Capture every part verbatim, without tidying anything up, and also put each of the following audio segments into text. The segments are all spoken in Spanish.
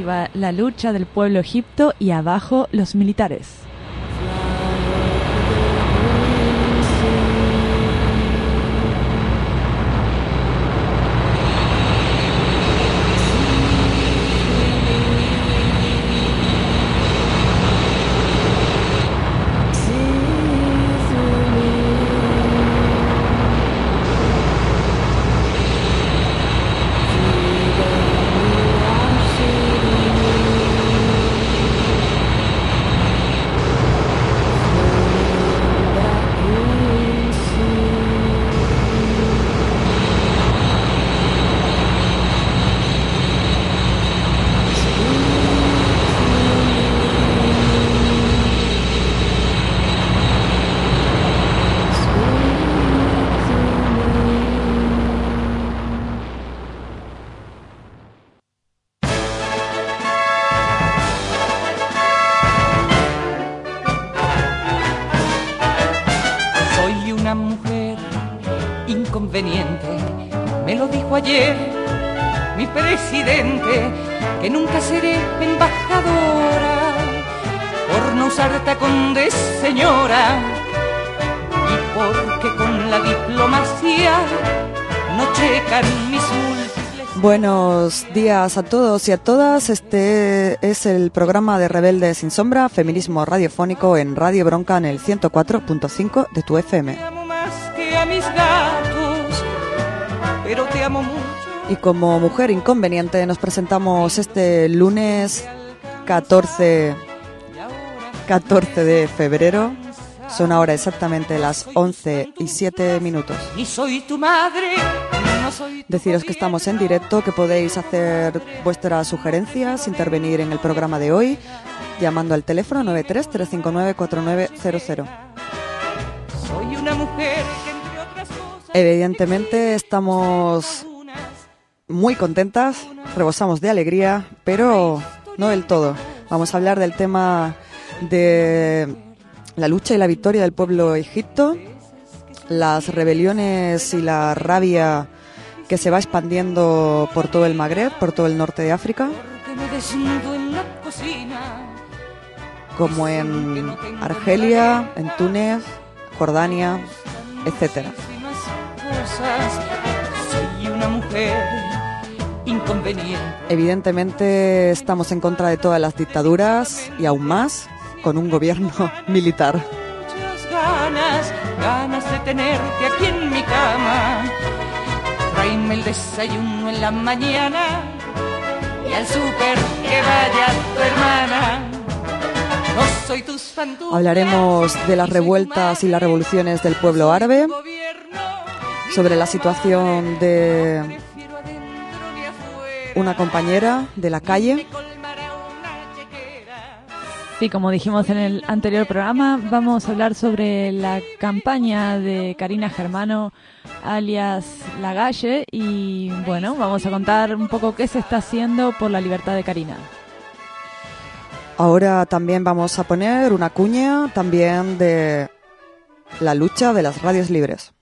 Arriba la lucha del pueblo egipto y abajo los militares. Me lo dijo ayer mi presidente, que nunca seré embajadora por no usar tacón de señora y porque con la diplomacia no checan mis múltiples. Buenos días a todos y a todas. Este es el programa de Rebelde sin Sombra, feminismo radiofónico en Radio Bronca en el ciento cuatro punto cinco de tu F M. Te amo más que a mis gatos, pero te amo mucho. Y como mujer inconveniente nos presentamos este lunes catorce de febrero. Son ahora exactamente las once y siete minutos. Ni soy tu madre, no soy tu Deciros que estamos en directo, que podéis hacer vuestras sugerencias, intervenir en el programa de hoy, llamando al teléfono nueve tres tres cinco nueve cuatro nueve cero cero. Soy una mujer que entre otras cosas... Evidentemente estamos muy contentas, rebosamos de alegría, pero no del todo. Vamos a hablar del tema de la lucha y la victoria del pueblo egipto, las rebeliones y la rabia que se va expandiendo por todo el Magreb, por todo el norte de África, como en Argelia, en Túnez, Jordania, etcétera. Soy una mujer inconveniente. Evidentemente estamos en contra de todas las dictaduras y aún más con un gobierno militar. Muchas ganas, ganas de tenerte aquí en mi cama. Tráeme el desayuno en la mañana y al súper que vaya tu hermana. No soy tus fantasmas. Hablaremos de las revueltas y las revoluciones del pueblo árabe, sobre la situación de una compañera de la calle. Sí, como dijimos en el anterior programa, vamos a hablar sobre la campaña de Karina Germano, alias Lagalle, y bueno, vamos a contar un poco qué se está haciendo por la libertad de Karina. Ahora también vamos a poner una cuña también de la lucha de las radios libres.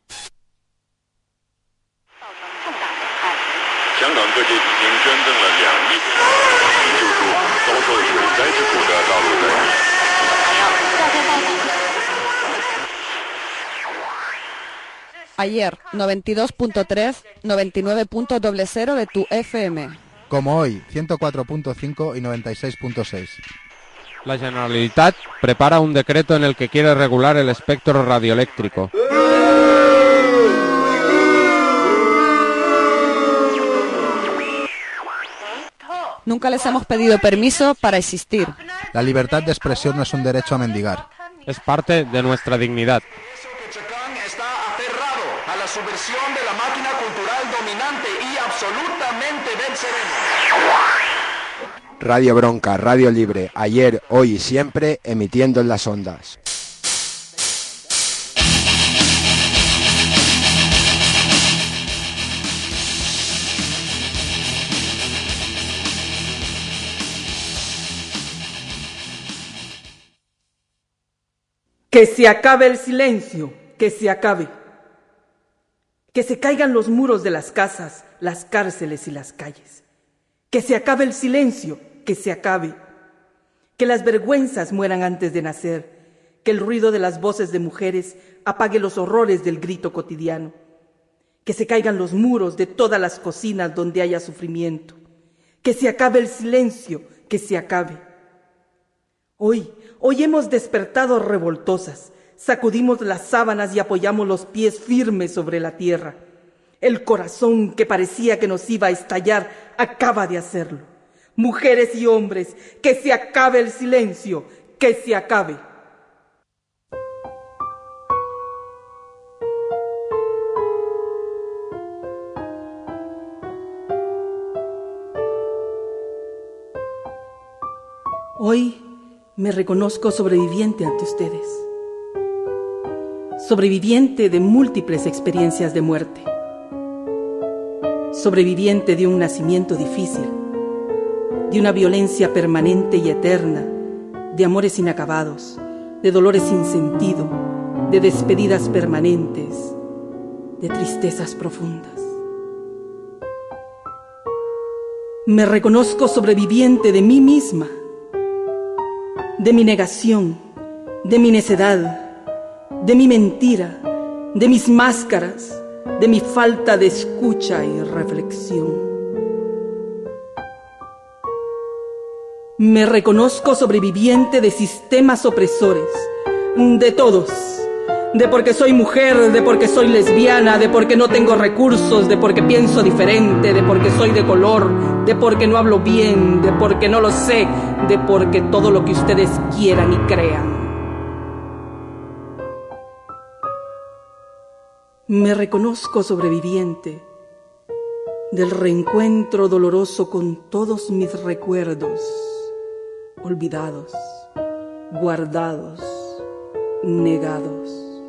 Ayer, noventa y dos punto tres, noventa y nueve punto cero de tu F M. Como hoy, ciento cuatro punto cinco y noventa y seis punto seis. La Generalitat prepara un decreto en el que quiere regular el espectro radioeléctrico. Nunca les hemos pedido permiso para existir. La libertad de expresión no es un derecho a mendigar. Es parte de nuestra dignidad. Está aferrado a la subversión de la máquina cultural dominante y absolutamente venceremos. Radio Bronca, Radio Libre, ayer, hoy y siempre, emitiendo en las ondas. Que se acabe el silencio, que se acabe. Que se caigan los muros de las casas, las cárceles y las calles. Que se acabe el silencio, que se acabe. Que las vergüenzas mueran antes de nacer, que el ruido de las voces de mujeres apague los horrores del grito cotidiano, que se caigan los muros de todas las cocinas donde haya sufrimiento, que se acabe el silencio, que se acabe. Hoy, hoy hemos despertado revoltosas, sacudimos las sábanas y apoyamos los pies firmes sobre la tierra. El corazón que parecía que nos iba a estallar acaba de hacerlo. Mujeres y hombres, que se acabe el silencio, que se acabe. Hoy me reconozco sobreviviente ante ustedes. Sobreviviente de múltiples experiencias de muerte. Sobreviviente de un nacimiento difícil, de una violencia permanente y eterna, de amores inacabados, de dolores sin sentido, de despedidas permanentes, de tristezas profundas. Me reconozco sobreviviente de mí misma, de mi negación, de mi necedad, de mi mentira, de mis máscaras, de mi falta de escucha y reflexión. Me reconozco sobreviviente de sistemas opresores, de todos, de porque soy mujer, de porque soy lesbiana, de porque no tengo recursos, de porque pienso diferente, de porque soy de color, de porque no hablo bien, de porque no lo sé, de porque todo lo que ustedes quieran y crean. Me reconozco sobreviviente del reencuentro doloroso con todos mis recuerdos, olvidados, guardados, negados.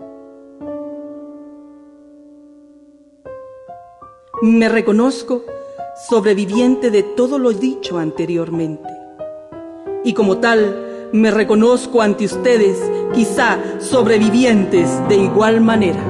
Me reconozco sobreviviente de todo lo dicho anteriormente. Y como tal, me reconozco ante ustedes, quizá sobrevivientes de igual manera.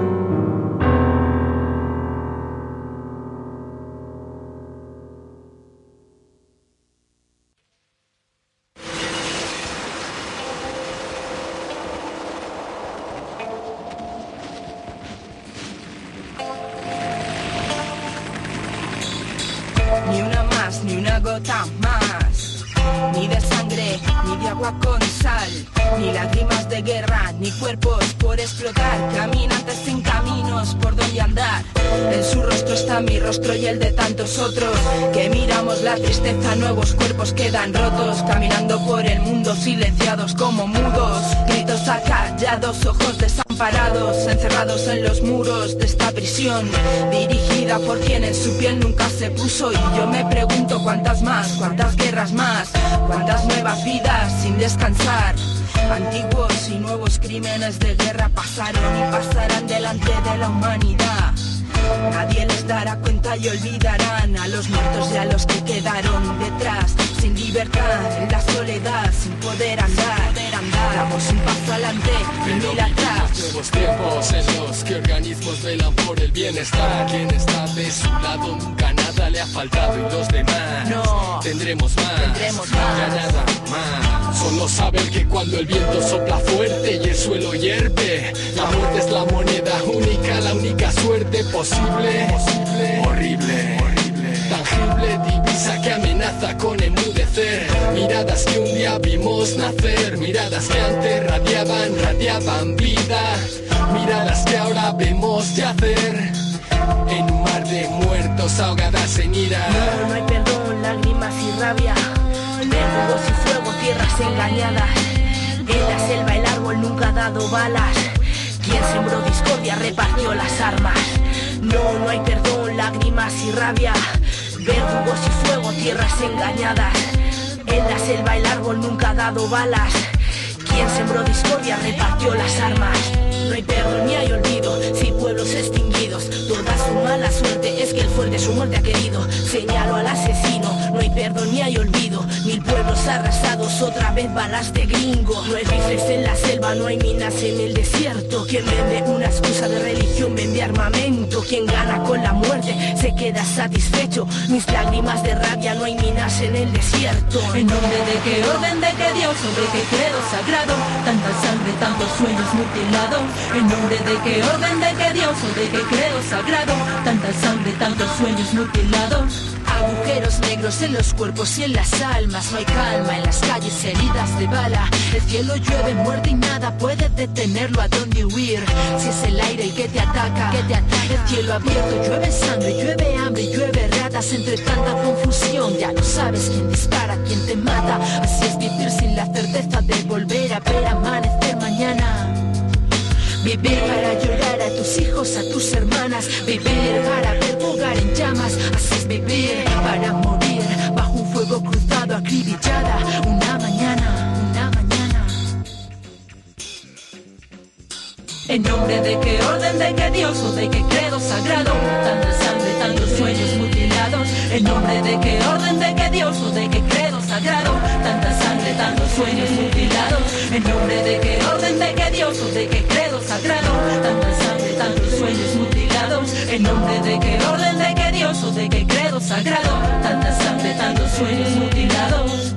Ni una más, ni una gota más, ni de sangre, ni de agua con sal, ni lágrimas de guerra, ni cuerpos por explotar, caminantes sin caminos por donde andar. En su rostro está mi rostro y el de tantos otros, que miramos la tristeza, nuevos cuerpos quedan rotos, caminando por el mundo silenciados como mudos, gritos acallados, ojos desamparados, encerrados en los muros de esta prisión, dirigida por quien en su piel nunca se puso. Y yo me pregunto cuántas más, cuántas guerras más, cuántas nuevas vidas sin descansar. Antiguos y nuevos crímenes de guerra pasaron y pasarán delante de la humanidad. Nadie les dará cuenta y olvidarán a los muertos y a los que quedaron detrás, sin libertad, en la soledad, sin poder andar. Damos un paso adelante y mil atrás. Nuevos tiempos en los que organismos velan por el bienestar. Quien está de su lado nunca nada le ha faltado y los demás no tendremos más, tendremos más. Ya nada más. Solo saber que cuando el viento sopla fuerte y el suelo hierve, la muerte es la moneda única, la única suerte posible, posible, horrible, horrible, tangible, divisa que amenaza con enmudecer. Miradas que un día vimos nacer, miradas que antes radiaban, radiaban vida, miradas que ahora vemos yacer en un mar de muertos ahogadas en ira. No, no hay perdón, lágrimas y rabia, verdugos y fuego, tierras engañadas. En la selva el árbol nunca ha dado balas, quien sembró discordia repartió las armas. No, no hay perdón, lágrimas y rabia, verdugos y fuego, tierras engañadas. En la selva el árbol nunca ha dado balas, quien sembró discordia repartió las armas. No hay perdón ni hay olvido, si pueblos extinguidos, toda su mala suerte es que el fuerte su muerte ha querido. Señalo al asesino, no hay perdón ni hay olvido, mil pueblos arrasados, otra vez balas de gringo. No hay rifles en la selva, no hay minas en el desierto. Quien vende una excusa de religión vende armamento. Quien gana con la muerte se queda satisfecho. Mis lágrimas de rabia, no hay minas ruinas en el desierto. En nombre de qué orden, de qué Dios o de qué credo sagrado, tanta sangre, tantos sueños mutilados. En nombre de qué orden, de qué Dios o de qué credo sagrado, tanta sangre, tantos sueños mutilados. Agujeros negros en los cuerpos y en las almas, no hay calma en las calles heridas de bala. El cielo llueve, muerde y nada puede detenerlo. ¿A dónde huir? Si es el aire el que te ataca, que te ataca. El cielo abierto, llueve sangre, llueve hambre, llueve ratas. Entre tanta confusión ya no sabes quién dispara, quién te mata. Así es vivir sin la certeza de volver a ver amanecer mañana. Vivir para llorar a tus hijos, a tus hermanas. Vivir para ver jugar en llamas. Así es vivir para morir bajo un fuego cruzado, acribillada. Una mañana, una mañana. En nombre de qué orden, de qué Dios o de qué credo sagrado, tanta sangre, tantos sueños mutilados. En nombre de qué orden, de qué Dios o de qué credo sagrado, tanta sangre, tantos sueños mutilados. En nombre de qué orden, de qué Dios o de qué credo sagrado, tanta sangre, tantos sueños mutilados. En nombre de qué orden, de qué Dios o de qué credo sagrado, tanta sangre, tantos sueños mutilados.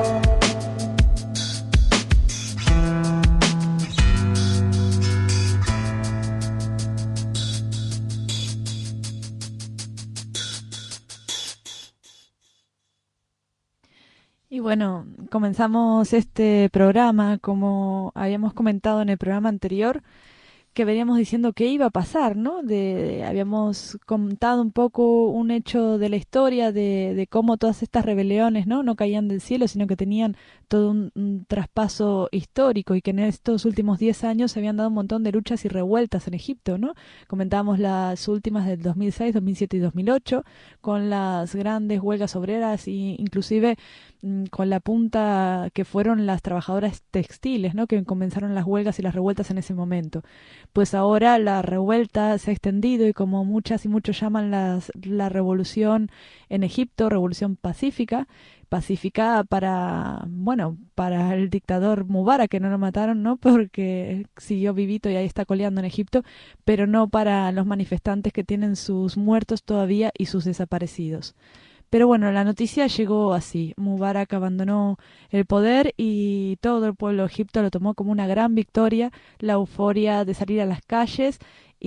Y bueno, comenzamos este programa, como habíamos comentado en el programa anterior, que veníamos diciendo qué iba a pasar, ¿no? De, de, habíamos contado un poco un hecho de la historia de, de cómo todas estas rebeliones, ¿no? No caían del cielo, sino que tenían todo un, un traspaso histórico y que en estos últimos diez años se habían dado un montón de luchas y revueltas en Egipto, ¿no? Comentábamos las últimas del dos mil seis, dos mil siete y dos mil ocho, con las grandes huelgas obreras e inclusive con la punta que fueron las trabajadoras textiles, ¿no? Que comenzaron las huelgas y las revueltas en ese momento. Pues ahora la revuelta se ha extendido y como muchas y muchos llaman las, la revolución en Egipto, revolución pacífica, pacífica para, bueno, para el dictador Mubarak, que no lo mataron, ¿no? Porque siguió vivito y ahí está coleando en Egipto, pero no para los manifestantes que tienen sus muertos todavía y sus desaparecidos. Pero bueno, la noticia llegó así. Mubarak abandonó el poder y todo el pueblo de Egipto lo tomó como una gran victoria, la euforia de salir a las calles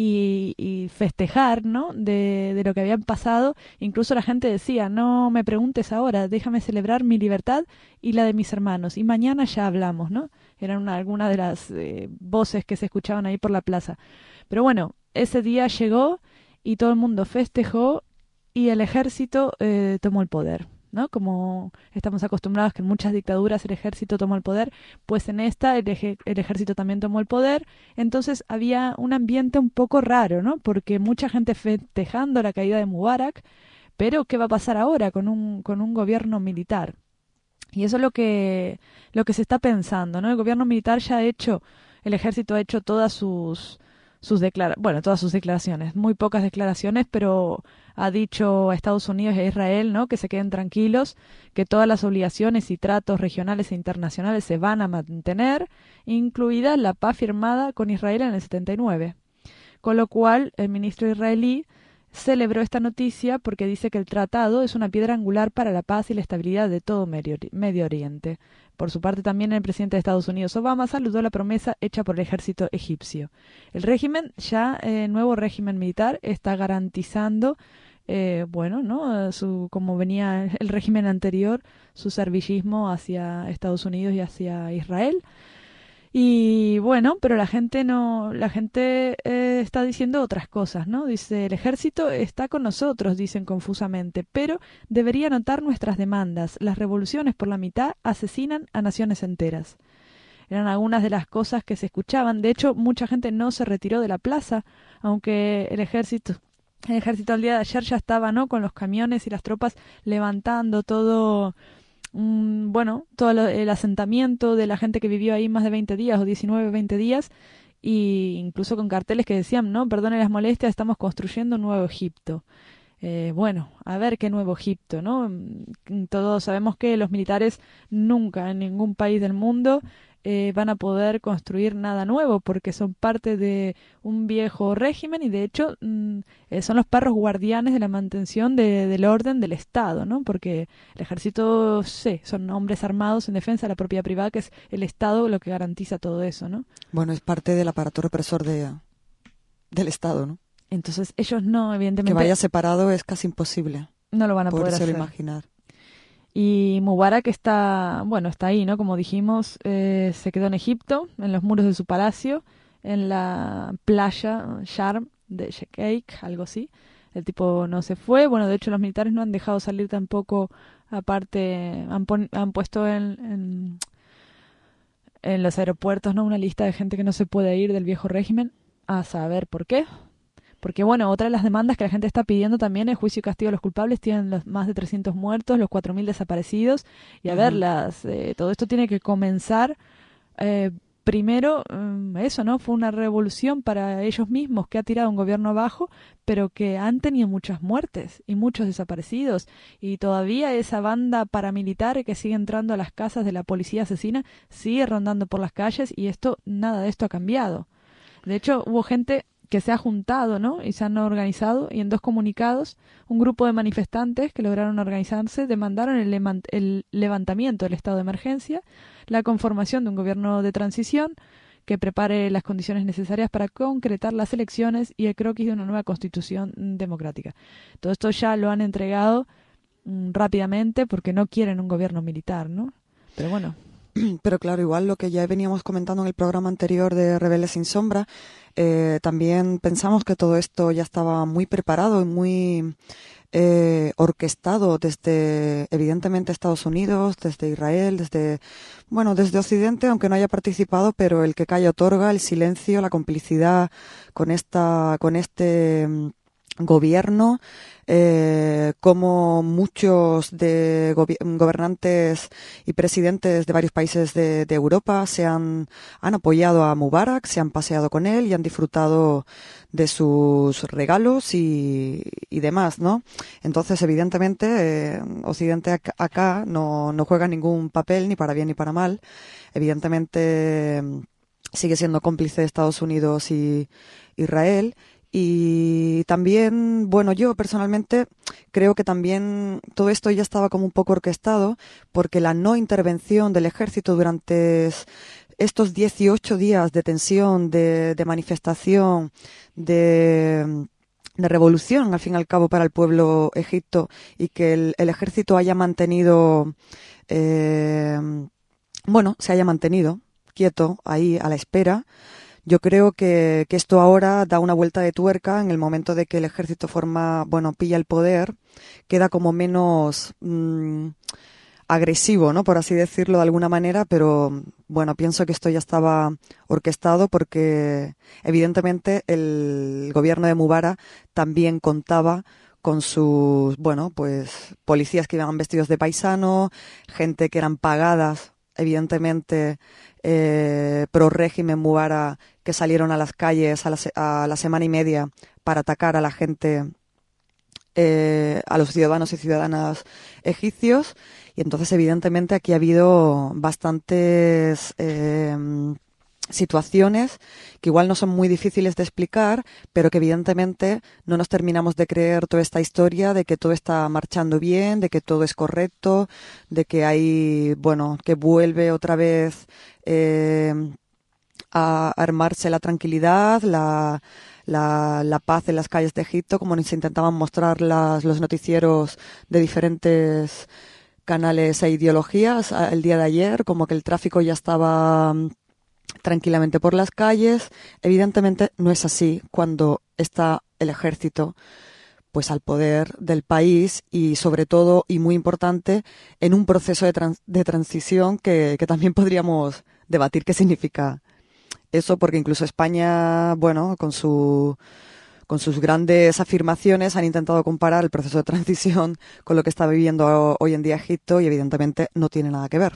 y, y festejar, ¿no? De, de lo que habían pasado. Incluso la gente decía, no me preguntes ahora, déjame celebrar mi libertad y la de mis hermanos. Y mañana ya hablamos, ¿no? Eran una, algunas de las eh, voces que se escuchaban ahí por la plaza. Pero bueno, ese día llegó y todo el mundo festejó. Y el ejército eh, tomó el poder, ¿no? Como estamos acostumbrados que en muchas dictaduras el ejército tomó el poder, pues en esta el, ej- el ejército también tomó el poder. Entonces había un ambiente un poco raro, ¿no? Porque mucha gente festejando la caída de Mubarak, pero ¿qué va a pasar ahora con un, con un gobierno militar? Y eso es lo que, lo que se está pensando, ¿no? El gobierno militar ya ha hecho, el ejército ha hecho todas sus... sus declara- bueno, todas sus declaraciones, muy pocas declaraciones, pero ha dicho a Estados Unidos y a Israel, ¿no? Que se queden tranquilos, que todas las obligaciones y tratos regionales e internacionales se van a mantener, incluida la paz firmada con Israel en el setenta y nueve. Con lo cual, el ministro israelí celebró esta noticia porque dice que el tratado es una piedra angular para la paz y la estabilidad de todo Medio Oriente. Por su parte, también el presidente de Estados Unidos, Obama, saludó la promesa hecha por el ejército egipcio. El régimen, ya el eh, nuevo régimen militar, está garantizando, eh, bueno, ¿no? Su, como venía el régimen anterior, su servillismo hacia Estados Unidos y hacia Israel. Y bueno, pero la gente no, la gente eh, está diciendo otras cosas, ¿no? Dice, el ejército está con nosotros, dicen confusamente, pero debería notar nuestras demandas. Las revoluciones por la mitad asesinan a naciones enteras. Eran algunas de las cosas que se escuchaban. De hecho, mucha gente no se retiró de la plaza, aunque el ejército, el ejército al día de ayer ya estaba, ¿no? Con los camiones y las tropas levantando todo. Um, bueno, todo lo, el asentamiento de la gente que vivió ahí más de veinte días o diecinueve, veinte días, y incluso con carteles que decían, no, perdone las molestias, estamos construyendo un nuevo Egipto. Eh, bueno, a ver qué nuevo Egipto, ¿no? Todos sabemos que los militares nunca en ningún país del mundo eh, van a poder construir nada nuevo, porque son parte de un viejo régimen y de hecho mm, eh, son los perros guardianes de la mantención de, del orden del Estado, ¿no? Porque el ejército, sí, son hombres armados en defensa de la propiedad privada, que es el Estado lo que garantiza todo eso, ¿no? Bueno, es parte del aparato represor de, del Estado, ¿no? Entonces ellos no, evidentemente... Que vaya separado es casi imposible. No lo van a poder hacer. Imaginar. Y Mubarak está, bueno, está ahí, ¿no? Como dijimos, eh, se quedó en Egipto, en los muros de su palacio, en la playa Sharm de Sheikh, algo así. El tipo no se fue. Bueno, de hecho los militares no han dejado salir tampoco, aparte, han, pon, han puesto en, en, en los aeropuertos, ¿no? Una lista de gente que no se puede ir del viejo régimen, a saber por qué. Porque, bueno, otra de las demandas que la gente está pidiendo también es juicio y castigo a los culpables. Tienen los más de trescientos muertos, los cuatro mil desaparecidos. Y a uh-huh. ver, las, eh, todo esto tiene que comenzar. Eh, primero, um, eso, ¿no? Fue una revolución para ellos mismos que ha tirado un gobierno abajo, pero que han tenido muchas muertes y muchos desaparecidos. Y todavía esa banda paramilitar que sigue entrando a las casas de la policía asesina sigue rondando por las calles y esto, nada de esto ha cambiado. De hecho, hubo gente que se ha juntado, ¿no? Y se han organizado, y en dos comunicados, un grupo de manifestantes que lograron organizarse demandaron el, levant- el levantamiento del estado de emergencia, la conformación de un gobierno de transición que prepare las condiciones necesarias para concretar las elecciones y el croquis de una nueva constitución democrática. Todo esto ya lo han entregado mm, rápidamente porque no quieren un gobierno militar, ¿no? Pero bueno... Pero claro, igual lo que ya veníamos comentando en el programa anterior de Rebeldes sin Sombra, eh, también pensamos que todo esto ya estaba muy preparado y muy eh, orquestado desde, evidentemente, Estados Unidos, desde Israel, desde, bueno, desde Occidente, aunque no haya participado, pero el que calla otorga, el silencio, la complicidad con esta, con este gobierno, eh, como muchos de gobi- gobernantes y presidentes de varios países de, de Europa se han, han apoyado a Mubarak, se han paseado con él y han disfrutado de sus regalos y, y demás, ¿no? Entonces, evidentemente, eh, Occidente acá, acá no, no juega ningún papel, ni para bien ni para mal. Evidentemente, sigue siendo cómplice de Estados Unidos y Israel. Y también, bueno, yo personalmente creo que también todo esto ya estaba como un poco orquestado porque la no intervención del ejército durante estos dieciocho días de tensión, de, de manifestación, de, de revolución, al fin y al cabo, para el pueblo egipto, y que el, el ejército haya mantenido, eh, bueno, se haya mantenido quieto ahí a la espera. Yo creo que, que esto ahora da una vuelta de tuerca en el momento de que el ejército forma, bueno, pilla el poder, queda como menos mmm, agresivo, ¿no? Por así decirlo de alguna manera, pero bueno, pienso que esto ya estaba orquestado porque evidentemente el gobierno de Mubarak también contaba con sus, bueno, pues policías que iban vestidos de paisano, gente que eran pagadas, evidentemente, eh, pro régimen Mubarak, que salieron a las calles a la, se- a la semana y media para atacar a la gente, eh, a los ciudadanos y ciudadanas egipcios. Y entonces, evidentemente, aquí ha habido bastantes eh, situaciones que igual no son muy difíciles de explicar, pero que evidentemente no nos terminamos de creer toda esta historia de que todo está marchando bien, de que todo es correcto, de que hay, bueno, que vuelve otra vez eh, a armarse la tranquilidad, la, la, la paz en las calles de Egipto, como nos intentaban mostrar las, los noticieros de diferentes canales e ideologías el día de ayer, como que el tráfico ya estaba tranquilamente por las calles. Evidentemente no es así cuando está el ejército pues al poder del país y sobre todo, y muy importante, en un proceso de, trans- de transición que, que también podríamos debatir qué significa eso, porque incluso España, bueno, con su con sus grandes afirmaciones han intentado comparar el proceso de transición con lo que está viviendo hoy en día Egipto y evidentemente no tiene nada que ver.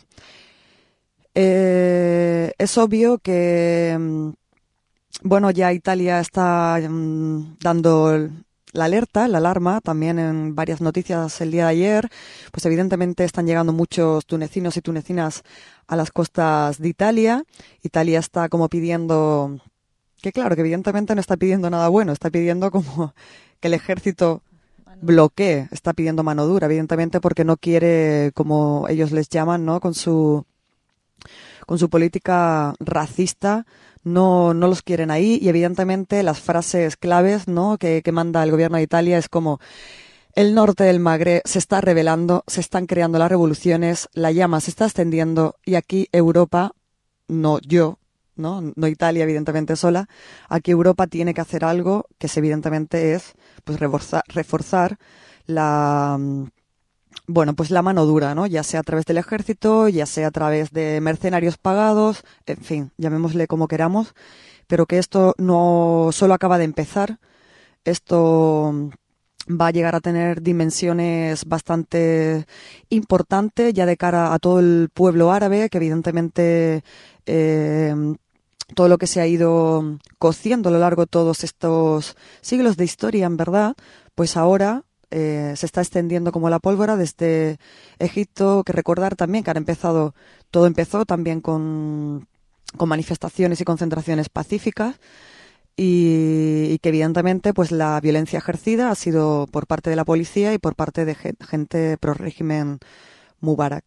Eh, es obvio que, bueno, ya Italia está mm, dando el, la alerta, la alarma, también en varias noticias el día de ayer, pues evidentemente están llegando muchos tunecinos y tunecinas a las costas de Italia. Italia está como pidiendo, que claro, que evidentemente no está pidiendo nada bueno, está pidiendo como que el ejército bloquee, está pidiendo mano dura, evidentemente porque no quiere, como ellos les llaman, ¿no? Con su, con su política racista, no, no los quieren ahí, y evidentemente las frases claves, ¿no? que, que manda el gobierno de Italia es como: el norte del Magreb se está rebelando, se están creando las revoluciones, la llama se está extendiendo y aquí Europa, no yo, no, no Italia evidentemente sola, aquí Europa tiene que hacer algo que es, evidentemente es pues reforzar, reforzar la bueno, pues la mano dura, ¿no? Ya sea a través del ejército, ya sea a través de mercenarios pagados, en fin, llamémosle como queramos, pero que esto no solo acaba de empezar, esto va a llegar a tener dimensiones bastante importantes ya de cara a todo el pueblo árabe, que evidentemente eh, todo lo que se ha ido cociendo a lo largo de todos estos siglos de historia, en verdad, pues ahora Eh, se está extendiendo como la pólvora desde Egipto, que recordar también que han empezado, todo empezó también con, con manifestaciones y concentraciones pacíficas y, y que evidentemente pues la violencia ejercida ha sido por parte de la policía y por parte de gente pro régimen Mubarak.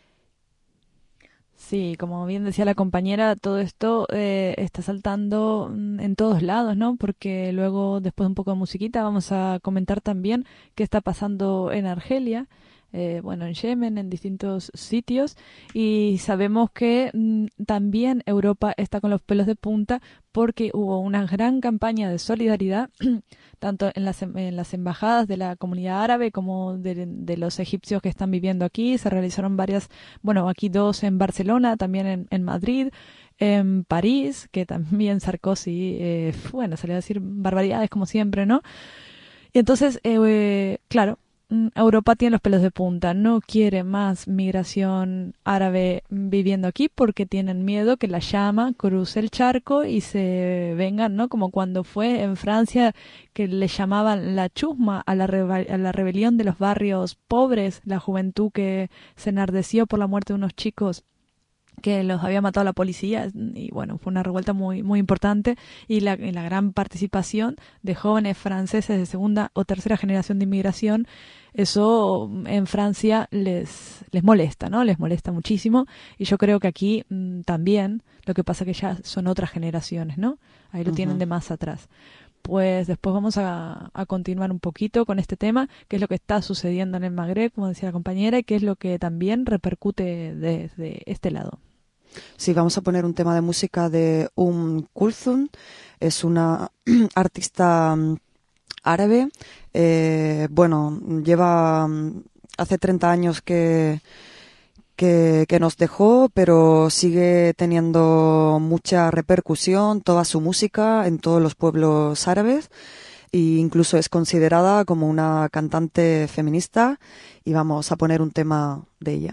Sí, como bien decía la compañera, todo esto eh, está saltando en todos lados, ¿no? Porque luego, después de un poco de musiquita, vamos a comentar también qué está pasando en Argelia, eh, bueno, en Yemen, en distintos sitios, y sabemos que mm, también Europa está con los pelos de punta porque hubo una gran campaña de solidaridad tanto en las, en las embajadas de la comunidad árabe como de, de los egipcios que están viviendo aquí. Se realizaron varias, bueno, aquí dos en Barcelona, también en, en Madrid, en París, que también Sarkozy, eh, bueno, se le va a decir barbaridades como siempre, ¿no? Y entonces, eh, claro, Europa tiene los pelos de punta, no quiere más migración árabe viviendo aquí porque tienen miedo que la llama cruce el charco y se vengan, ¿no? Como cuando fue en Francia que le llamaban la chusma a la, reba- a la rebelión de los barrios pobres, la juventud que se enardeció por la muerte de unos chicos que los había matado la policía, y bueno, fue una revuelta muy muy importante, y la, y la gran participación de jóvenes franceses de segunda o tercera generación de inmigración. Eso en Francia les les molesta, ¿no? Les molesta muchísimo, y yo creo que aquí mmm, también, lo que pasa que ya son otras generaciones, ¿no? Ahí lo uh-huh. tienen de más atrás. Pues después vamos a, a continuar un poquito con este tema, qué es lo que está sucediendo en el Magreb, como decía la compañera, y qué es lo que también repercute desde este lado. Sí, vamos a poner un tema de música de Umm Kulthum, es una artista árabe, eh, bueno, lleva hace treinta años que, que, que nos dejó, pero sigue teniendo mucha repercusión, toda su música en todos los pueblos árabes, e incluso es considerada como una cantante feminista, y vamos a poner un tema de ella.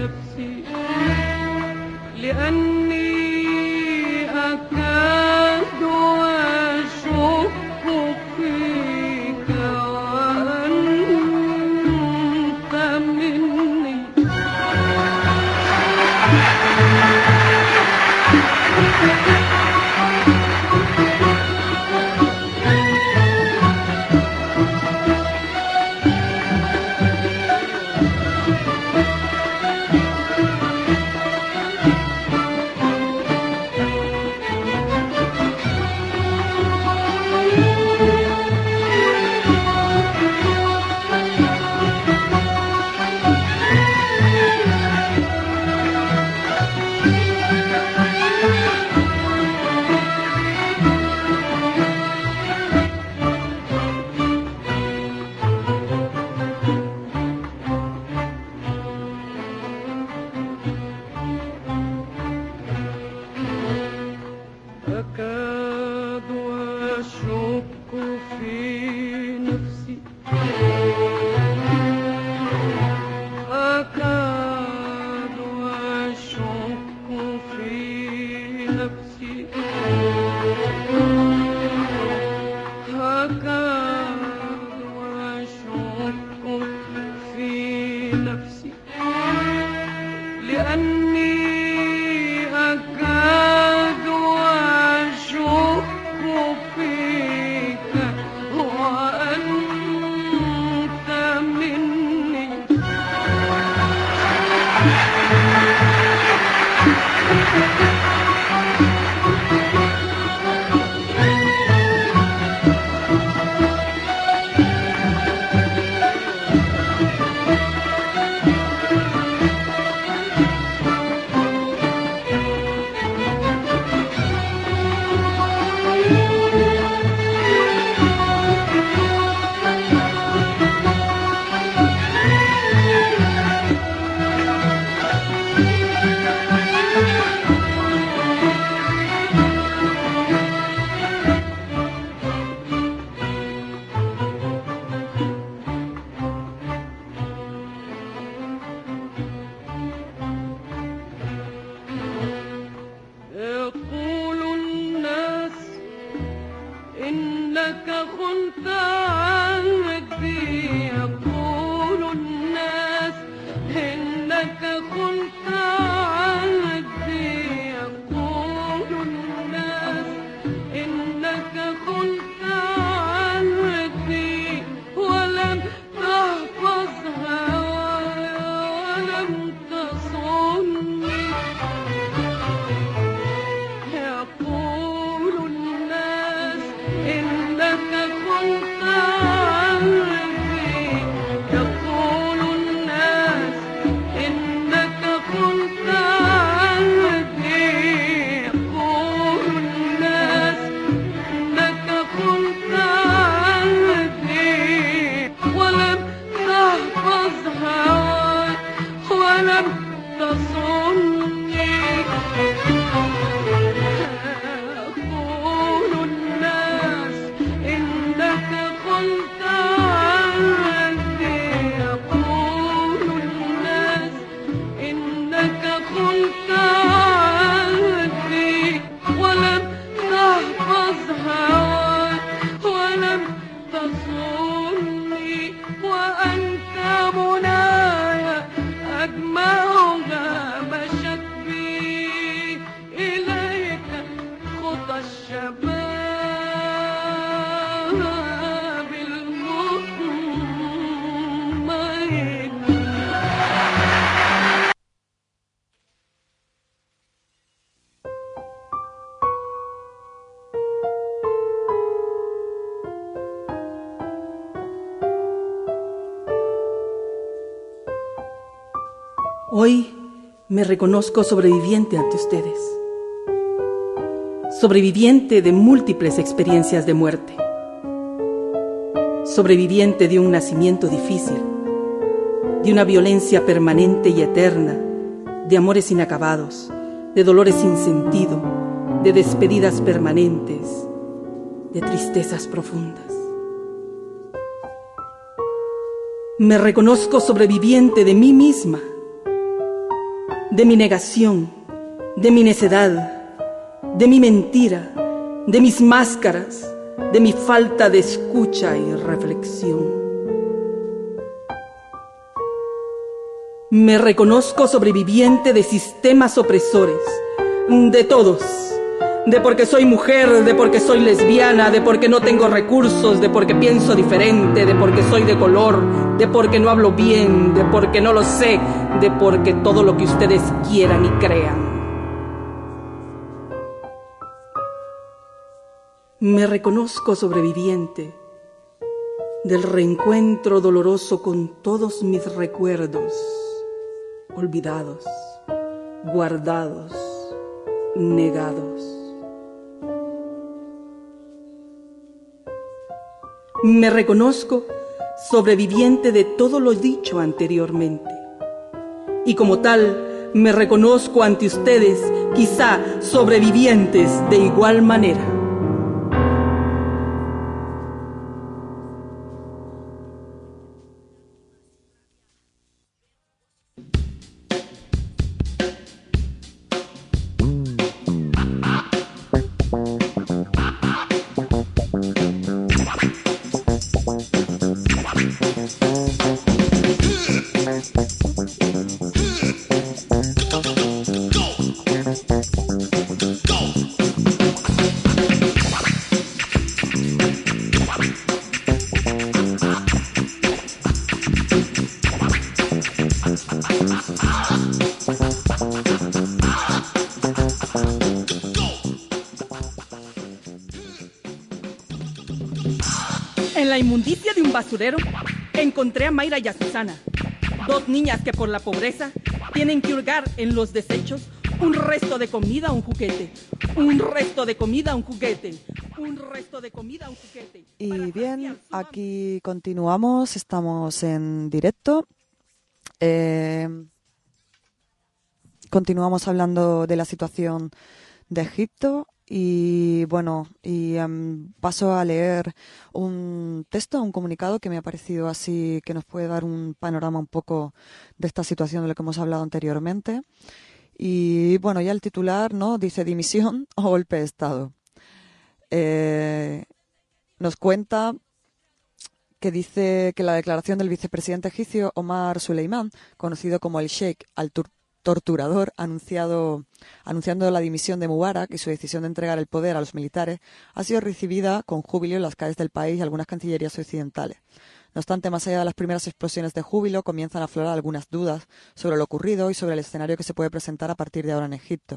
نفسي لأني أكاد أشك فيك وأنت مني. أكاد أشك في نفسي أكاد أشك في نفسي أكاد أشك في نفسي لأني أكاد أشك فيك وأنت مني. يقول الناس إنك خنت عهدي. يقول الناس إنك خنت عهدي. يقول الناس إنك خنت عهدي ولم تحفظ هواي ولم تصني. يقول الناس إنك كنت عهدي. يقول الناس إنك كنت عهدي. يقول الناس إنك كنت عهدي ولم تحفظ هواي ولم تصني. يقول الناس إنك كنت عهدي. يقول الناس إنك كنت عهدي ولم تحفظ هواي ولم تصني. وأنت مناي أجمعها مشت بي إليك خطى الشباب المطمئن. Hoy me reconozco sobreviviente ante ustedes, sobreviviente de múltiples experiencias de muerte, sobreviviente de un nacimiento difícil, de una violencia permanente y eterna, de amores inacabados, de dolores sin sentido, de despedidas permanentes, de tristezas profundas. Me reconozco sobreviviente de mí misma, de mi negación, de mi necedad, de mi mentira, de mis máscaras, de mi falta de escucha y reflexión. Me reconozco sobreviviente de sistemas opresores, de todos, de porque soy mujer, de porque soy lesbiana, de porque no tengo recursos, de porque pienso diferente, de porque soy de color, de porque no hablo bien, de porque no lo sé, de porque todo lo que ustedes quieran y crean. Me reconozco sobreviviente del reencuentro doloroso con todos mis recuerdos, olvidados, guardados, negados. Me reconozco sobreviviente de todo lo dicho anteriormente. Y como tal, me reconozco ante ustedes, quizá sobrevivientes de igual manera. En la inmundicia de un basurero encontré a Mayra y a Susana, dos niñas que por la pobreza tienen que hurgar en los desechos un resto de comida, un juguete, un resto de comida, un juguete, un resto de comida, un juguete. Y bien, aquí continuamos, estamos en directo. Eh, continuamos hablando de la situación de Egipto. Y bueno, y um, paso a leer un texto, un comunicado que me ha parecido así, que nos puede dar un panorama un poco de esta situación de lo que hemos hablado anteriormente. Y bueno, ya el titular, ¿no?, dice dimisión o golpe de Estado. Eh, nos cuenta que dice que la declaración del vicepresidente egipcio Omar Suleimán, conocido como el Sheikh al-Tur torturador, anunciado, anunciando la dimisión de Mubarak y su decisión de entregar el poder a los militares, ha sido recibida con júbilo en las calles del país y algunas cancillerías occidentales. No obstante, más allá de las primeras explosiones de júbilo, comienzan a aflorar algunas dudas sobre lo ocurrido y sobre el escenario que se puede presentar a partir de ahora en Egipto.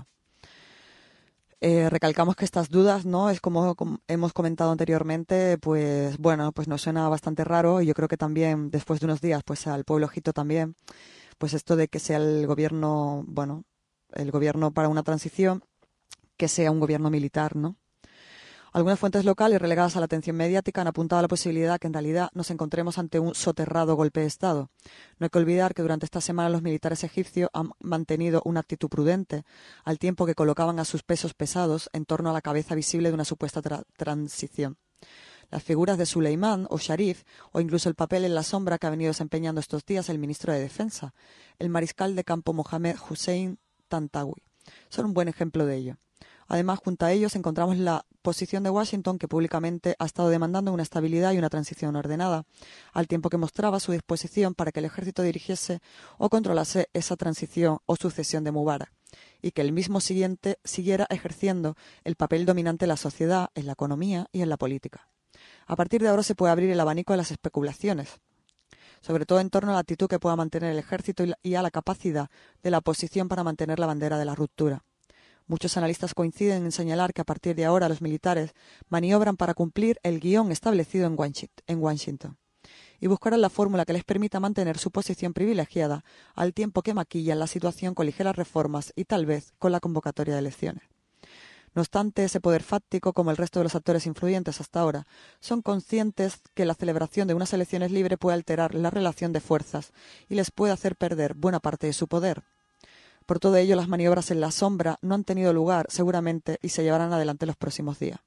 Eh, recalcamos que estas dudas, ¿no?, es como, como hemos comentado anteriormente, pues bueno, pues nos suena bastante raro, y yo creo que también después de unos días, pues al pueblo egipcio también, pues esto de que sea el gobierno, bueno, el gobierno para una transición, que sea un gobierno militar, ¿no? Algunas fuentes locales relegadas a la atención mediática han apuntado a la posibilidad que en realidad nos encontremos ante un soterrado golpe de Estado. No hay que olvidar que durante esta semana los militares egipcios han mantenido una actitud prudente, al tiempo que colocaban a sus pesos pesados en torno a la cabeza visible de una supuesta tra- transición. Las figuras de Suleimán o Sharif, o incluso el papel en la sombra que ha venido desempeñando estos días el ministro de Defensa, el mariscal de campo Mohamed Hussein Tantawi, son un buen ejemplo de ello. Además, junto a ellos encontramos la posición de Washington, que públicamente ha estado demandando una estabilidad y una transición ordenada, al tiempo que mostraba su disposición para que el ejército dirigiese o controlase esa transición o sucesión de Mubarak, y que el mismo siguiente siguiera ejerciendo el papel dominante en la sociedad, en la economía y en la política. A partir de ahora se puede abrir el abanico de las especulaciones, sobre todo en torno a la actitud que pueda mantener el ejército y a la capacidad de la oposición para mantener la bandera de la ruptura. Muchos analistas coinciden en señalar que a partir de ahora los militares maniobran para cumplir el guión establecido en Washington y buscarán la fórmula que les permita mantener su posición privilegiada, al tiempo que maquillan la situación con ligeras reformas y tal vez con la convocatoria de elecciones. No obstante, ese poder fáctico, como el resto de los actores influyentes hasta ahora, son conscientes que la celebración de unas elecciones libres puede alterar la relación de fuerzas y les puede hacer perder buena parte de su poder. Por todo ello, las maniobras en la sombra no han tenido lugar, seguramente, y se llevarán adelante los próximos días.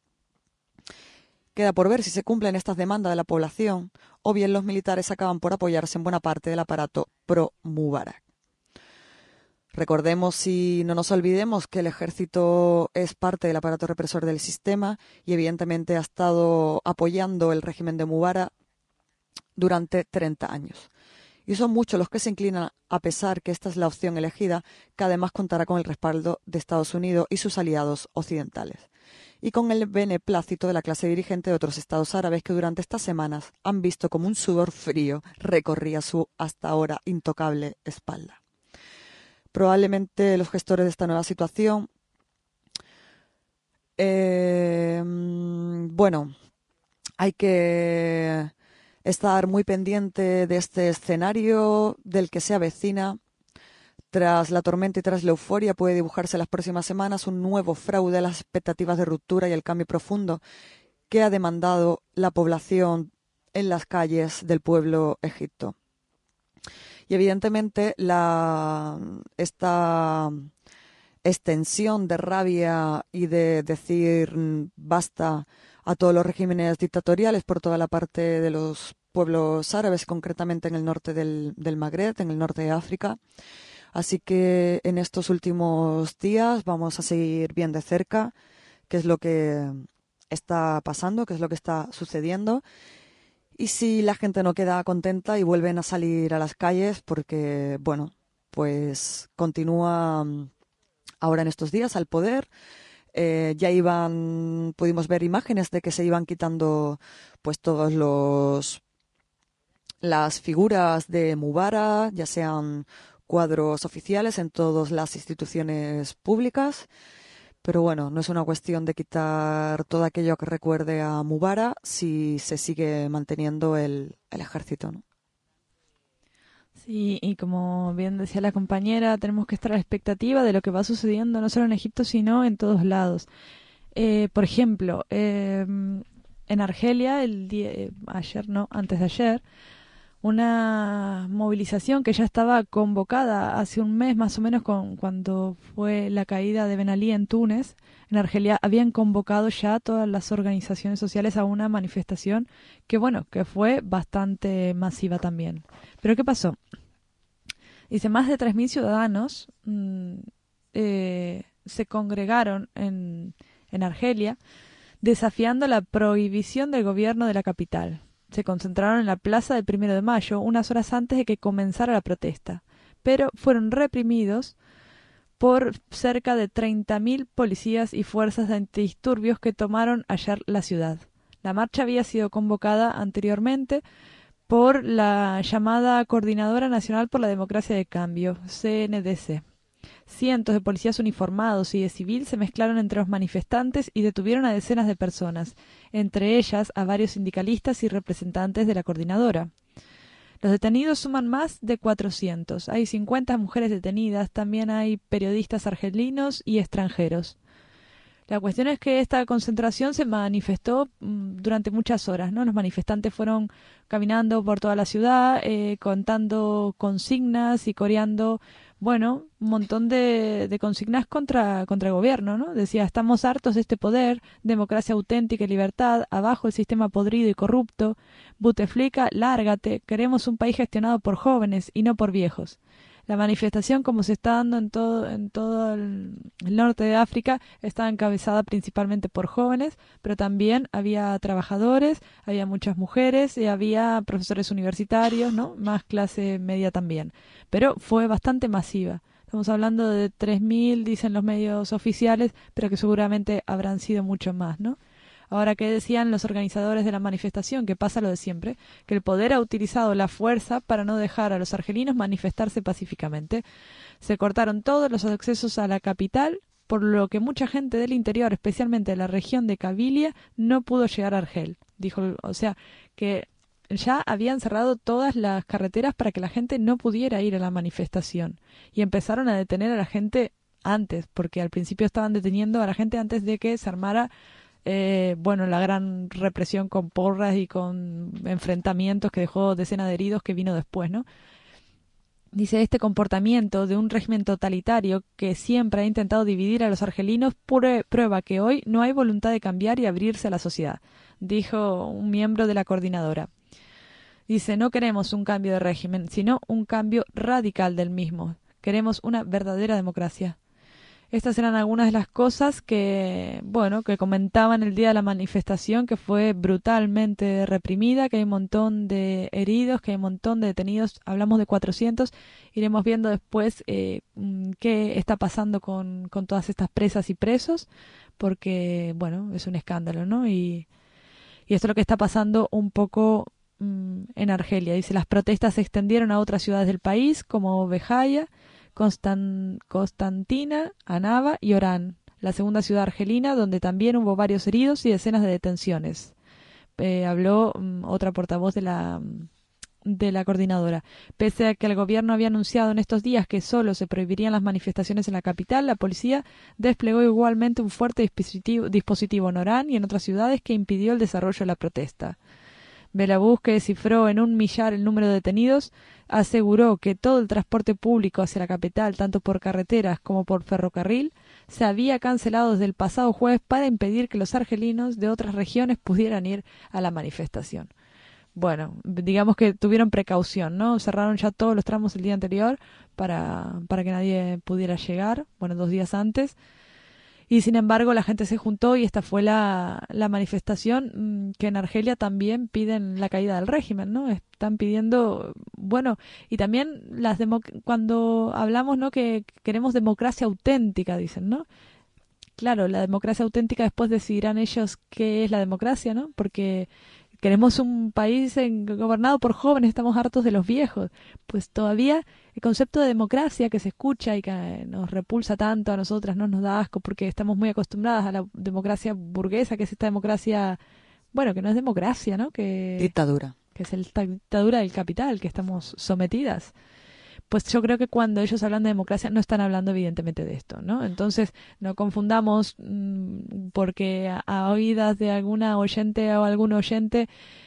Queda por ver si se cumplen estas demandas de la población, o bien los militares acaban por apoyarse en buena parte del aparato pro-Mubarak. Recordemos y no nos olvidemos que el ejército es parte del aparato represor del sistema y evidentemente ha estado apoyando el régimen de Mubarak durante treinta años. Y son muchos los que se inclinan a pesar que esta es la opción elegida, que además contará con el respaldo de Estados Unidos y sus aliados occidentales. Y con el beneplácito de la clase dirigente de otros estados árabes que durante estas semanas han visto como un sudor frío recorría su hasta ahora intocable espalda. Probablemente los gestores de esta nueva situación, eh, bueno, hay que estar muy pendiente de este escenario del que se avecina. Tras la tormenta y tras la euforia puede dibujarse en las próximas semanas un nuevo fraude a las expectativas de ruptura y el cambio profundo que ha demandado la población en las calles del pueblo egipto. Y evidentemente la, esta extensión de rabia y de decir basta a todos los regímenes dictatoriales por toda la parte de los pueblos árabes, concretamente en el norte del, del Magreb, en el norte de África. Así que en estos últimos días vamos a seguir bien de cerca qué es lo que está pasando, qué es lo que está sucediendo. Y si la gente no queda contenta y vuelven a salir a las calles porque, bueno, pues continúa ahora en estos días al poder. Eh, ya iban, pudimos ver imágenes de que se iban quitando pues todos los las figuras de Mubarak, ya sean cuadros oficiales en todas las instituciones públicas. Pero bueno, no es una cuestión de quitar todo aquello que recuerde a Mubarak si se sigue manteniendo el, el ejército, ¿no? Sí, y como bien decía la compañera, tenemos que estar a la expectativa de lo que va sucediendo no solo en Egipto, sino en todos lados. Eh, por ejemplo, eh, en Argelia, el día, eh, ayer, no, antes de ayer, una movilización que ya estaba convocada hace un mes más o menos con, cuando fue la caída de Ben Ali en Túnez. En Argelia habían convocado ya todas las organizaciones sociales a una manifestación que, bueno, que fue bastante masiva también. ¿Pero qué pasó? Dice, más de tres mil ciudadanos mmm, eh, se congregaron en, en Argelia desafiando la prohibición del gobierno de la capital. Se concentraron en la plaza del primero de mayo unas horas antes de que comenzara la protesta, pero fueron reprimidos por cerca de treinta mil policías y fuerzas de antidisturbios que tomaron ayer la ciudad. La marcha había sido convocada anteriormente por la llamada Coordinadora Nacional por la Democracia de Cambio, C N D C. Cientos de policías uniformados y de civil se mezclaron entre los manifestantes y detuvieron a decenas de personas, entre ellas a varios sindicalistas y representantes de la coordinadora. Los detenidos suman más de cuatrocientos. Hay cincuenta mujeres detenidas, también hay periodistas argelinos y extranjeros. La cuestión es que esta concentración se manifestó mmm, durante muchas horas, ¿no? Los manifestantes fueron caminando por toda la ciudad, eh, contando consignas y coreando, bueno, un montón de, de consignas contra, contra el gobierno, ¿no? Decía, estamos hartos de este poder, democracia auténtica y libertad, abajo el sistema podrido y corrupto, Buteflika, lárgate, queremos un país gestionado por jóvenes y no por viejos. La manifestación, como se está dando en todo, en todo el, el norte de África, está encabezada principalmente por jóvenes, pero también había trabajadores, había muchas mujeres y había profesores universitarios, ¿no? Más clase media también. Pero fue bastante masiva. Estamos hablando de tres mil, dicen los medios oficiales, pero que seguramente habrán sido mucho más, ¿no? Ahora, ¿qué decían los organizadores de la manifestación? Que pasa lo de siempre, que el poder ha utilizado la fuerza para no dejar a los argelinos manifestarse pacíficamente. Se cortaron todos los accesos a la capital, por lo que mucha gente del interior, especialmente de la región de Kabilia, no pudo llegar a Argel. Dijo, o sea, que ya habían cerrado todas las carreteras para que la gente no pudiera ir a la manifestación. Y empezaron a detener a la gente antes, porque al principio estaban deteniendo a la gente antes de que se armara Eh, bueno, la gran represión con porras y con enfrentamientos que dejó decenas de heridos que vino después, ¿no? Dice, este comportamiento de un régimen totalitario que siempre ha intentado dividir a los argelinos prueba que hoy no hay voluntad de cambiar y abrirse a la sociedad, dijo un miembro de la coordinadora. Dice, no queremos un cambio de régimen, sino un cambio radical del mismo. Queremos una verdadera democracia. Estas eran algunas de las cosas que, bueno, que comentaban el día de la manifestación, que fue brutalmente reprimida, que hay un montón de heridos, que hay un montón de detenidos. Hablamos de cuatrocientos. Iremos viendo después eh, qué está pasando con, con todas estas presas y presos, porque, bueno, es un escándalo, ¿no? Y, y esto es lo que está pasando un poco mmm, en Argelia. Dice, las protestas se extendieron a otras ciudades del país, como Béjaia, Constan- Constantina, Annaba y Orán, la segunda ciudad argelina, donde también hubo varios heridos y decenas de detenciones. Eh, habló um, otra portavoz de la, de la coordinadora. Pese a que el gobierno había anunciado en estos días que solo se prohibirían las manifestaciones en la capital, la policía desplegó igualmente un fuerte dispositivo, dispositivo en Orán y en otras ciudades que impidió el desarrollo de la protesta. Belabús, que descifró en un millar el número de detenidos, aseguró que todo el transporte público hacia la capital, tanto por carreteras como por ferrocarril, se había cancelado desde el pasado jueves para impedir que los argelinos de otras regiones pudieran ir a la manifestación. Bueno, digamos que tuvieron precaución, ¿no? Cerraron ya todos los tramos el día anterior para, para que nadie pudiera llegar, bueno, dos días antes. Y sin embargo la gente se juntó y esta fue la, la manifestación que en Argelia también piden la caída del régimen, ¿no? Están pidiendo, bueno, y también las demo- cuando hablamos, ¿no? Que queremos democracia auténtica, dicen, ¿no? Claro, la democracia auténtica después decidirán ellos qué es la democracia, ¿no? Porque queremos un país en, gobernado por jóvenes, estamos hartos de los viejos. Pues todavía el concepto de democracia que se escucha y que nos repulsa tanto a nosotras, no nos da asco porque estamos muy acostumbradas a la democracia burguesa, que es esta democracia, bueno, que no es democracia, ¿no? Que, dictadura. Que es la dictadura del capital, que estamos sometidas. Pues yo creo que cuando ellos hablan de democracia no están hablando evidentemente de esto, ¿no? Entonces no confundamos mmm, porque a, a oídas de alguna oyente o algún oyente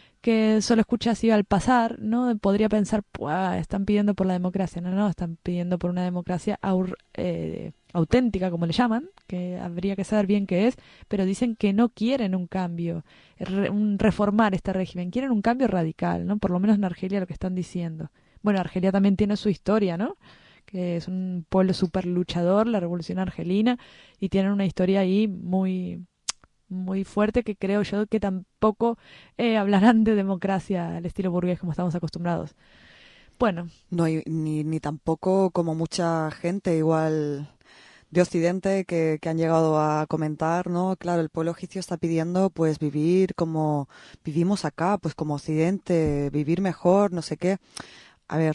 que solo escucha así al pasar, ¿no? Podría pensar, pues están pidiendo por la democracia. No, no, están pidiendo por una democracia aur, eh, auténtica, como le llaman, que habría que saber bien qué es, pero dicen que no quieren un cambio, re, un reformar este régimen, quieren un cambio radical, ¿no? Por lo menos en Argelia lo que están diciendo. Bueno, Argelia también tiene su historia, ¿no? Que es un pueblo súper luchador, la revolución argelina, y tienen una historia ahí muy, muy fuerte que creo yo que tampoco eh, hablarán de democracia al estilo burgués como estamos acostumbrados. Bueno. No, y, ni, ni tampoco como mucha gente igual de Occidente que, que han llegado a comentar, ¿no? Claro, el pueblo egipcio está pidiendo pues vivir como vivimos acá, pues como Occidente, vivir mejor, no sé qué. A ver,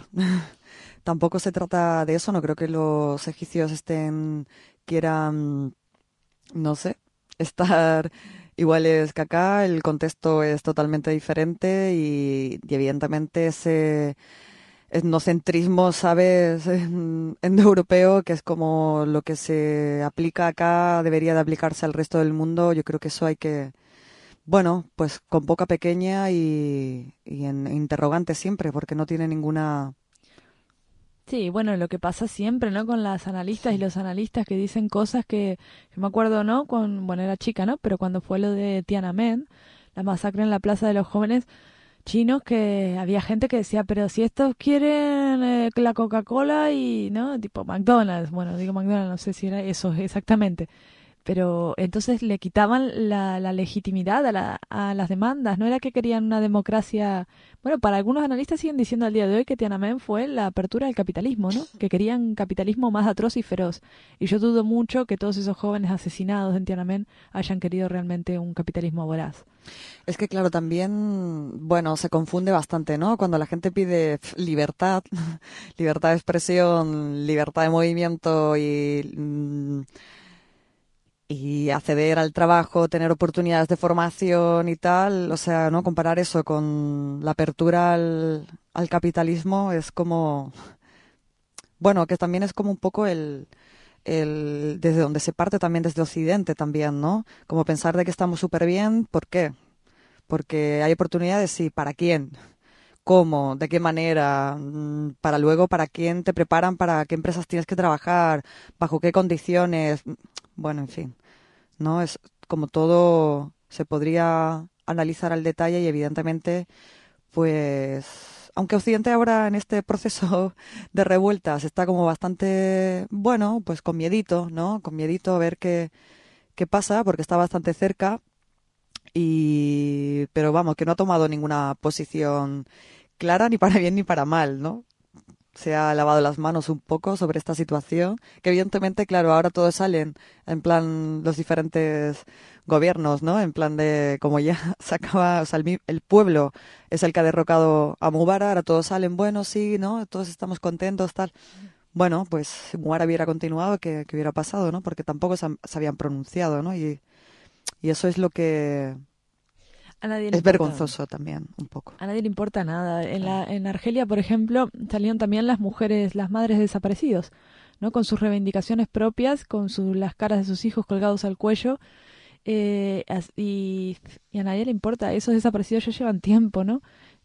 tampoco se trata de eso, no creo que los egipcios estén, quieran, no sé, estar iguales que acá, el contexto es totalmente diferente y, y evidentemente ese etnocentrismo, ¿sabes?, en, en europeo, que es como lo que se aplica acá, debería de aplicarse al resto del mundo, yo creo que eso hay que... Bueno, pues con boca pequeña y, y en interrogante siempre, porque no tiene ninguna... Sí, bueno, lo que pasa siempre, ¿no? Con las analistas y los analistas que dicen cosas que, que me acuerdo, ¿no? Con, bueno, era chica, ¿no? Pero cuando fue lo de Tiananmen, la masacre en la Plaza de los Jóvenes Chinos, que había gente que decía, pero si estos quieren eh, la Coca-Cola y, ¿no? Tipo McDonald's, bueno, digo McDonald's, no sé si era eso exactamente. Pero entonces le quitaban la, la legitimidad a, la, a las demandas. No era que querían una democracia... Bueno, para algunos analistas siguen diciendo al día de hoy que Tiananmen fue la apertura del capitalismo, ¿no? Que querían un capitalismo más atroz y feroz. Y yo dudo mucho que todos esos jóvenes asesinados en Tiananmen hayan querido realmente un capitalismo voraz. Es que claro, también, bueno, se confunde bastante, ¿no? Cuando la gente pide libertad, libertad de expresión, libertad de movimiento y... Mmm, y acceder al trabajo, tener oportunidades de formación y tal, o sea, no comparar eso con la apertura al, al capitalismo es como, bueno, que también es como un poco el, el desde donde se parte también desde Occidente también, ¿no? Como pensar de que estamos súper bien, ¿por qué? Porque hay oportunidades, sí, ¿para quién? ¿Cómo? ¿De qué manera? Para luego, ¿para quién te preparan? ¿Para qué empresas tienes que trabajar? ¿Bajo qué condiciones? Bueno, en fin, ¿no? Es como todo se podría analizar al detalle y evidentemente, pues aunque Occidente ahora en este proceso de revueltas está como bastante, bueno, pues con miedito, ¿no? Con miedito a ver qué, qué pasa, porque está bastante cerca, y pero vamos, que no ha tomado ninguna posición clara ni para bien ni para mal, ¿no? Se ha lavado las manos un poco sobre esta situación, que evidentemente, claro, ahora todos salen en plan los diferentes gobiernos, ¿no? En plan de, como ya se acaba, o sea, el, el pueblo es el que ha derrocado a Mubarak, ahora todos salen, bueno, sí, ¿no? Todos estamos contentos, tal. Bueno, pues si Mubarak hubiera continuado, ¿qué, qué hubiera pasado, no? Porque tampoco se, han, se habían pronunciado, ¿no? Y, y eso es lo que... A nadie le es importa. vergonzoso también, un poco. A nadie le importa nada. En, la, en Argelia, por ejemplo, salieron también las mujeres, las madres de desaparecidos, ¿no? Con sus reivindicaciones propias, con su, las caras de sus hijos colgados al cuello. Eh, y, y a nadie le importa. Esos desaparecidos ya llevan tiempo, ¿no?